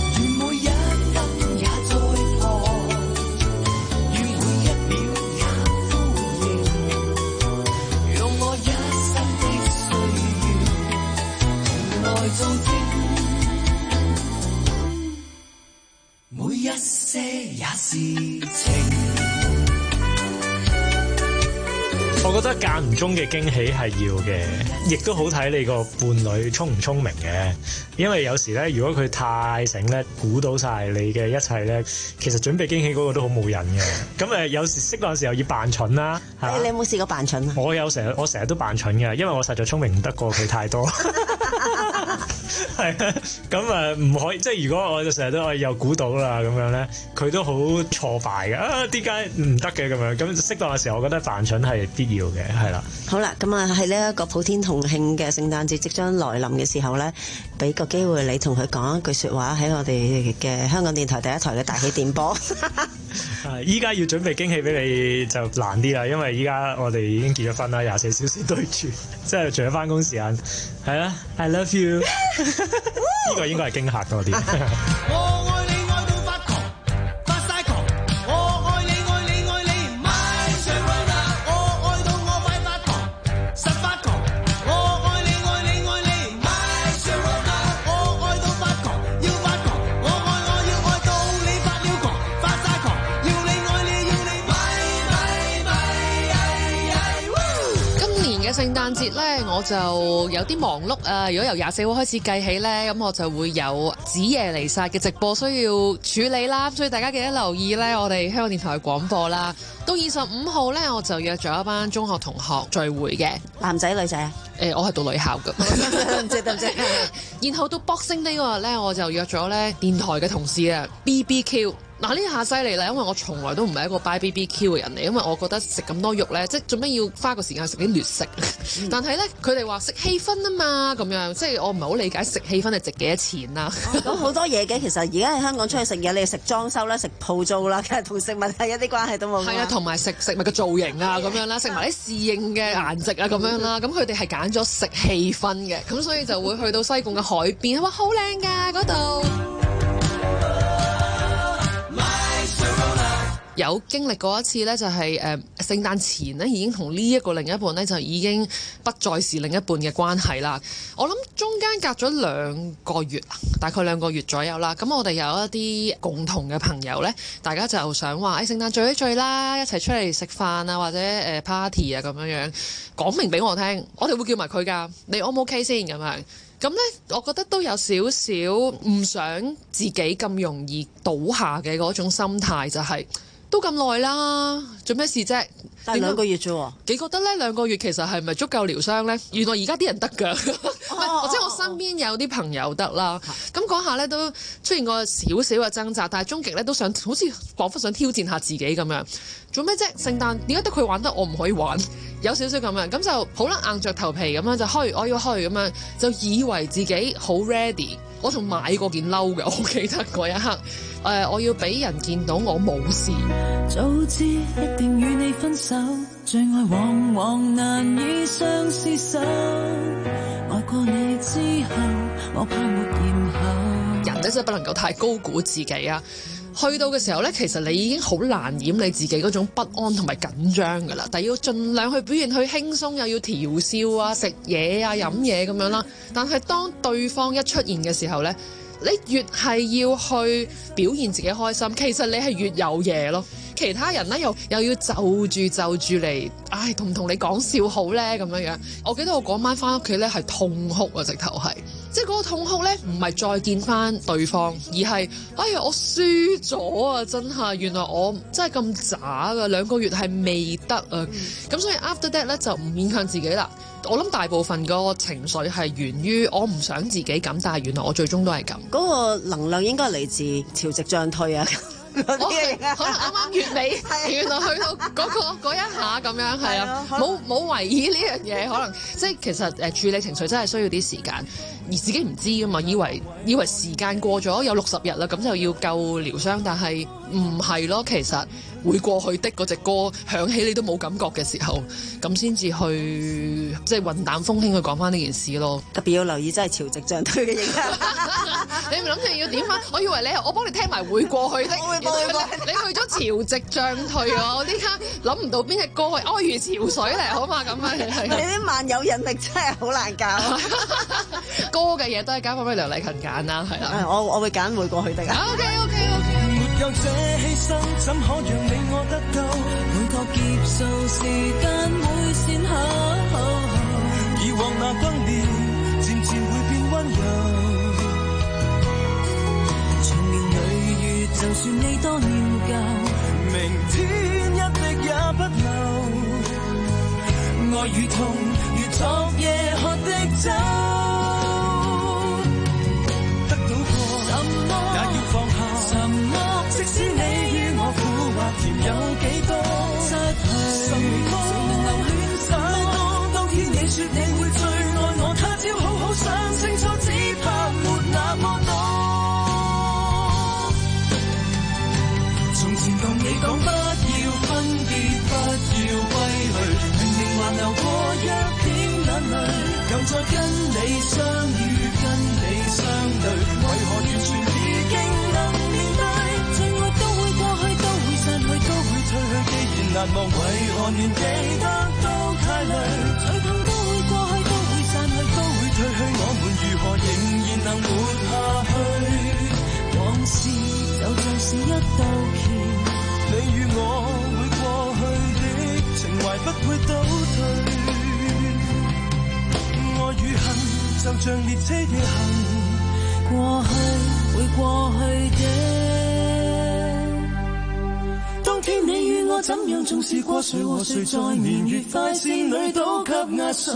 每一些也是情。 我覺得間唔中嘅驚喜係要嘅，亦都好睇你個伴侶聰唔聰明嘅。因為有時咧，如果佢太醒咧，估到晒你嘅一切咧，其實準備驚喜嗰個都好冇癮嘅。咁誒，有時適當時候要扮蠢啦。你有冇試過扮蠢啊？我有成日，我成日都扮蠢嘅，因為我實在聰明唔得過佢太多。 係啊，咁啊唔可以，即係如果我就成日都我又估到啦咁樣咧，佢都好挫敗嘅啊，點解唔得嘅咁樣？咁適當嘅時候，我覺得扮蠢係必要嘅，係啦。 好啦，咁啊喺呢一個普天同慶嘅聖誕節即將來臨嘅時候咧，俾個機會你同佢講一句説話喺我哋嘅香港電台第一台嘅大氣電波。 係，依家要準備驚喜俾你就難啲啦，因為依家我哋已經結咗婚啦，廿四小時對住，即係除咗翻工時間，係啦 ，I love you， 呢個應該係驚嚇多啲。 我愛你愛到發狂，發晒狂，我愛你愛你愛你，My Sharona，我愛到我快發狂，實發狂，我愛你愛你愛你，My Sharona，我愛到發狂，要發狂，我愛我要愛到你發了狂，發晒狂，要你愛你要你咪咪咪今年嘅聖誕節咧，我就有啲忙碌啊！如果由廿四號開始計起咧，咁我就會有子夜彌撒嘅直播需要處理啦，所以大家記得留意咧，我哋香港電台嘅廣播啦。到二十五號咧，我就約咗一班中學同學聚會嘅， 男仔女仔啊？ 誒、我係讀女校㗎， 唔知得唔知？ 然後到 Boxing Day 嗰日咧，我就約咗咧電台嘅同事啊 B B Q。嗱，呢下犀利啦，因為我從來都唔係一個 buy B B Q 嘅人嚟，因為我覺得食咁多肉咧，即係做咩要花個時間食啲劣食？嗯、但係咧，佢哋話食氣氛啊嘛，咁樣即係我唔係好理解食氣氛係值幾多錢啦。 咁好多嘢嘅，其實而家喺香港出去食嘢，你食裝修啦、食鋪租啦，其實同食物係一啲關係都冇。係啊， 同埋食食物嘅造型啊咁樣啦，食埋啲侍應嘅顏值啊咁樣啦，咁佢哋係揀咗食氣氛嘅，咁所以就會去到西貢嘅海邊，哇，好靚㗎嗰度。有經歷過一次呢，就係誒聖誕前呢已經同呢一個另一半呢，就已經不再是另一半嘅關係啦。我諗中間隔咗兩個月，大概兩個月左右啦。咁我哋有一啲共同嘅朋友呢，大家就想話誒聖誕聚一聚啦，一齊出嚟食飯啊，或者誒 party 啊咁樣樣，講明俾我聽，我哋會叫埋佢㗎。你 O 唔 OK 先咁樣？咁呢，我覺得都有少少唔想自己咁容易倒下嘅嗰種心態，就係、是。都咁耐啦，做咩事啫？ 但係兩個月啫喎， 你覺得咧兩個月其實係咪足夠療傷咧？原來而家啲人得㗎，或者我身邊有啲朋友得啦。咁嗰下咧都出現過少少嘅掙扎，但係終極咧都想好似彷彿想挑戰下自己咁樣。做咩啫？聖誕點解得佢玩得我唔可以玩？有少少咁樣，咁就好啦，硬着頭皮咁樣就去，我要去咁樣，就以為自己好 ready。我仲買過件褸嘅，我記得嗰一刻，誒、呃，我要俾人見到我冇事。 早知一定與你分手，最愛往往難以相廝守。愛過你之後，我怕沒然後。 人咧真係不能夠太高估自己啊！去到嘅時候咧，其實你已經好難掩你自己嗰種不安同埋緊張㗎啦，但係要盡量去表現去輕鬆，又要調笑啊、食嘢啊、飲嘢咁樣啦。但係當對方一出現嘅時候咧，你越係要去表現自己開心，其實你係越有嘢咯。其他人咧又又要就住就住嚟，唉，同唔同你講笑好咧咁樣樣。我記得我嗰晚翻屋企咧係痛哭啊，直頭係，即係嗰個痛哭咧唔係再見翻對方，而係哎呀我輸咗啊！真係原來我真係咁渣噶，兩個月係未得啊！咁、嗯、所以 after that 咧就唔勉強自己啦。我諗大部分個情緒係源於我唔想自己咁，但係原來我最終都係咁。 嗰個能量應該嚟自潮汐漲退啊！ 我可能啱啱月尾，原來去到嗰、那個嗰一下咁樣，係啊，冇冇懷疑呢樣嘢，可能即係其實誒處理情緒真係需要啲時間，而自己唔知噶嘛，以為以為時間過咗有六十日啦，咁就要夠療傷，但係唔係咯，其實會過去的嗰隻歌響起你都冇感覺嘅時候，咁先至去即係雲淡風輕去講翻呢件事咯。 特別要留意真係潮汐漲退嘅影響。 你唔諗住要點啊？我以為你我幫你聽埋會過去的。你去咗潮汐漲退啊！我呢刻諗唔到邊隻歌係哀如潮水嚟，好嘛咁樣。 你啲萬有引力真係好難搞。 歌嘅嘢都係交翻俾梁麗勤揀啦，係啦。 我我會揀會過去的。 OK OK OK。 沒有這犧牲，怎可讓你我得到？每個劫數時間會善後，以往那崩裂漸漸會變溫柔。就算你多念舊，明天一滴也不留。愛與痛如昨夜喝的酒， 幾多失去，什麼能亂想？當當天你說你會最愛我，他朝好好想清楚，只怕沒那麼多。從前同你講不要分別，不要歸類，明明還流過一點眼淚，又再跟你相遇，跟你相對，為何完全已經能面對？最愛都會過去，都會散去，都會退去，既然難忘，為何連記得都太累？最痛都會過去，都會散去，都會退去，我們如何仍然能活下去？往事就像是一道橋，你與我會過去的情懷不會倒退，愛與恨就像列車夜行，過去會過去的。當天你與我怎樣重視過，誰和誰在年月快線裏都給壓碎。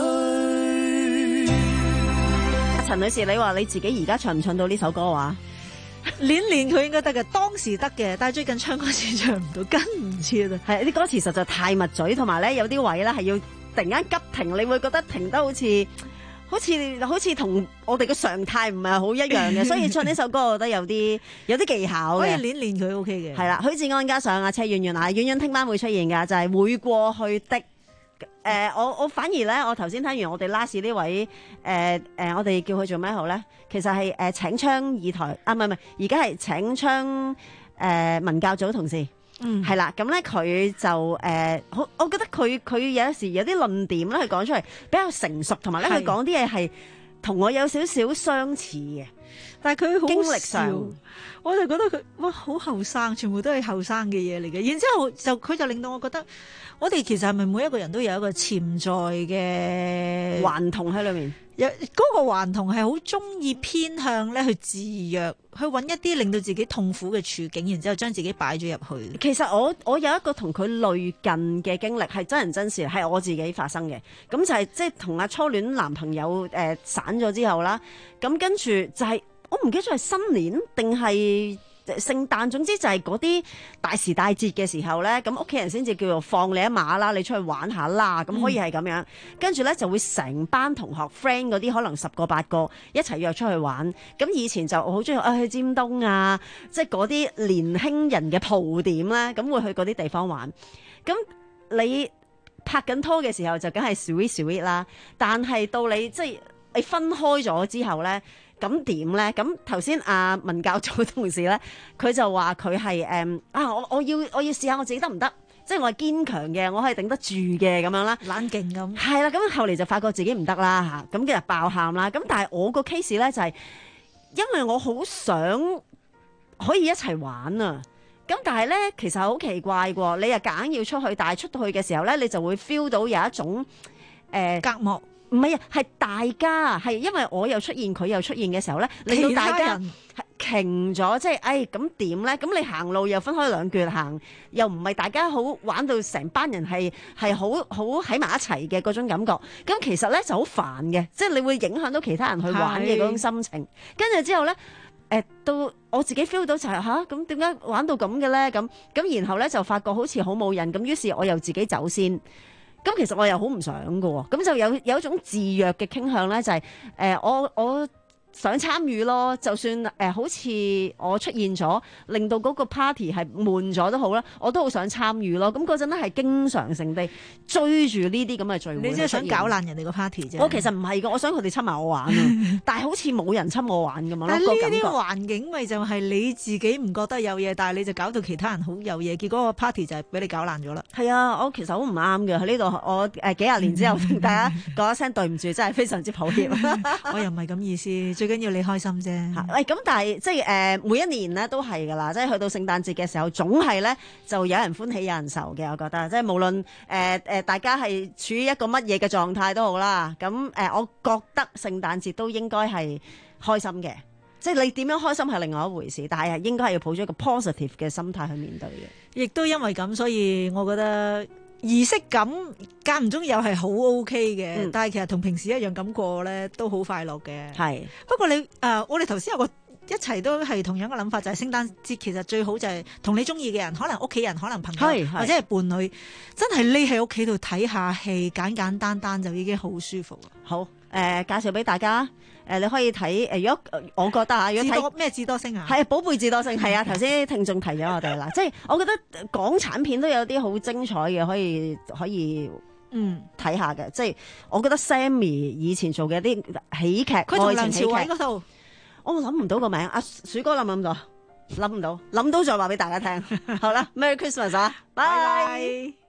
陳女士，你話你自己而家唱唔唱到呢首歌話？ 練練佢應該得嘅，當時得嘅，但係最近唱歌時唱唔到，跟唔切啊！ 係啲歌詞實在太密嘴，同埋咧有啲位咧係要突然間急停，你會覺得停得好似好似好似同我哋嘅常態唔係好一樣嘅，所以唱呢首歌我覺得有啲有啲技巧嘅， 可以練練佢 OK 嘅。 係啦，許志安加上阿車婉婉啊，婉婉聽晚會出現㗎，就係、是、會過去的。誒、呃，我我反而咧，我頭先聽完我哋 last 呢位誒誒、呃呃，我哋叫佢做咩好咧？其實係誒、呃、請槍二台啊，唔係唔係，而家係請槍誒、呃、文教組同事，嗯，係啦，咁咧佢就誒好、呃，我覺得佢佢有時有啲論點咧，佢講出嚟比較成熟，同埋咧佢講啲嘢係同我有少少相似嘅， 但係佢好經歷上， 我就覺得佢哇好後生，全部都係後生嘅嘢嚟嘅，然之後就佢就令到我覺得。我哋其實係咪每一個人都有一個潛在嘅頑童喺裏面？ 有嗰、那個頑童係好中意偏向咧去自虐，去揾一啲令到自己痛苦嘅處境，然之後將自己擺咗入去。 其實我我有一個同佢類近嘅經歷，係真人真事，係我自己發生嘅。咁就係即係同阿初戀男朋友誒、呃、散咗之後啦。咁跟住就係、是、我唔記得咗係新年定係聖誕，總之就係嗰啲大時大節嘅時候咧，咁屋企人先至叫做放你一馬啦，你出去玩下啦，咁可以係咁樣。跟住咧就會成班同學 friend 嗰啲，可能十個八個一齊約出去玩。咁以前就好中意啊去尖東啊，即係嗰啲年輕人嘅蒲點咧，咁會去嗰啲地方玩。咁你拍緊拖嘅時候就梗係 sweet sweet 啦，但係到你即係你分開咗之後咧。咁點咧？咁頭先阿文教組同事咧，佢就話佢係誒啊！我我要我要試下我自己得唔得？即係我係堅強嘅，我可以頂得住嘅咁樣啦。 冷靜咁係啦。咁後嚟就發覺自己唔得啦嚇，咁跟住爆喊啦。咁但係我個 case 咧就係、是、因為我好想可以一齊玩啊。咁但係咧其實好奇怪喎，你又夾硬要出去，但係出到去嘅時候咧，你就會 feel 到有一種誒、呃、 隔膜。 唔係啊，係大家係因為我又出現，佢又出現嘅時候咧，令到大家停咗，即係誒咁點咧？咁你行路又分開兩橛行，又唔係大家好玩到成班人係係好好喺埋一齊嘅嗰種感覺。咁其實咧就好煩嘅，即係你會影響到其他人去玩嘅嗰種心情。跟住之後咧，誒、呃、到我自己 feel 到就係吓，咁點解玩到咁嘅咧？咁咁然後咧就發覺好似好冇癮，咁於是我又自己走先。咁其實我又好唔想㗎喎，咁就有有一種自虐嘅傾向咧，就係、是、誒、呃、我我想參與咯，就算誒、呃、好似我出現咗，令到嗰個 party 係悶咗都好啦，我都好想參與咯。咁嗰陣咧係經常性地追住呢啲咁嘅聚會， 你即係想搞爛人哋個 party 啫？ 我其實唔係㗎，我想佢哋親埋我玩啊，但係好似冇人親我玩咁樣咯。 但係呢啲環境咪就係你自己唔覺得有嘢，但係你就搞到其他人好有嘢，結果個 party 就係俾你搞爛咗啦。 係啊，我其實好唔啱嘅喺呢度，我誒幾廿年之後同大家講一聲對唔住，真係非常之抱歉。 我又唔係咁意思。最緊要你開心啫。 喂，咁但係即係誒、呃，每一年咧都係噶啦，即係去到聖誕節嘅時候，總係咧就有人歡喜有人愁嘅。我覺得即係無論誒誒，大家係處於一個乜嘢嘅狀態都好啦。咁誒、呃，我覺得聖誕節都應該係開心嘅。即係你點樣開心係另外一回事，但係應該係要抱住一個 positive 嘅心態去面對嘅。亦都因為咁，所以我覺得儀式感間唔中又係好 OK 嘅，嗯、但係其實同平時一樣咁過咧，都好快樂嘅。係不過你誒、呃，我哋頭先有個一齊都係同樣嘅諗法，就係、是、聖誕節其實最好就係同你中意嘅人，可能屋企人，可能朋友，或者係伴侶，真係匿喺屋企度睇下戲，簡簡單單就已經好舒服啦。 好，誒、呃、介紹俾大家。誒、呃，你可以睇誒、呃，如果我覺得啊，如果睇咩智多星啊， 係寶貝智多星，係啊，頭先聽眾提咗我哋啦，即係我覺得港產片都有啲好精彩嘅，可以可以嗯睇下嘅，即係我覺得 Sammy 以前做嘅啲喜劇， 佢同梁朝偉嗰套， 我諗唔到個名，阿、啊、鼠哥諗唔諗到？諗唔到，諗到再話俾大家聽。好啦，Merry Christmas 啊，拜拜。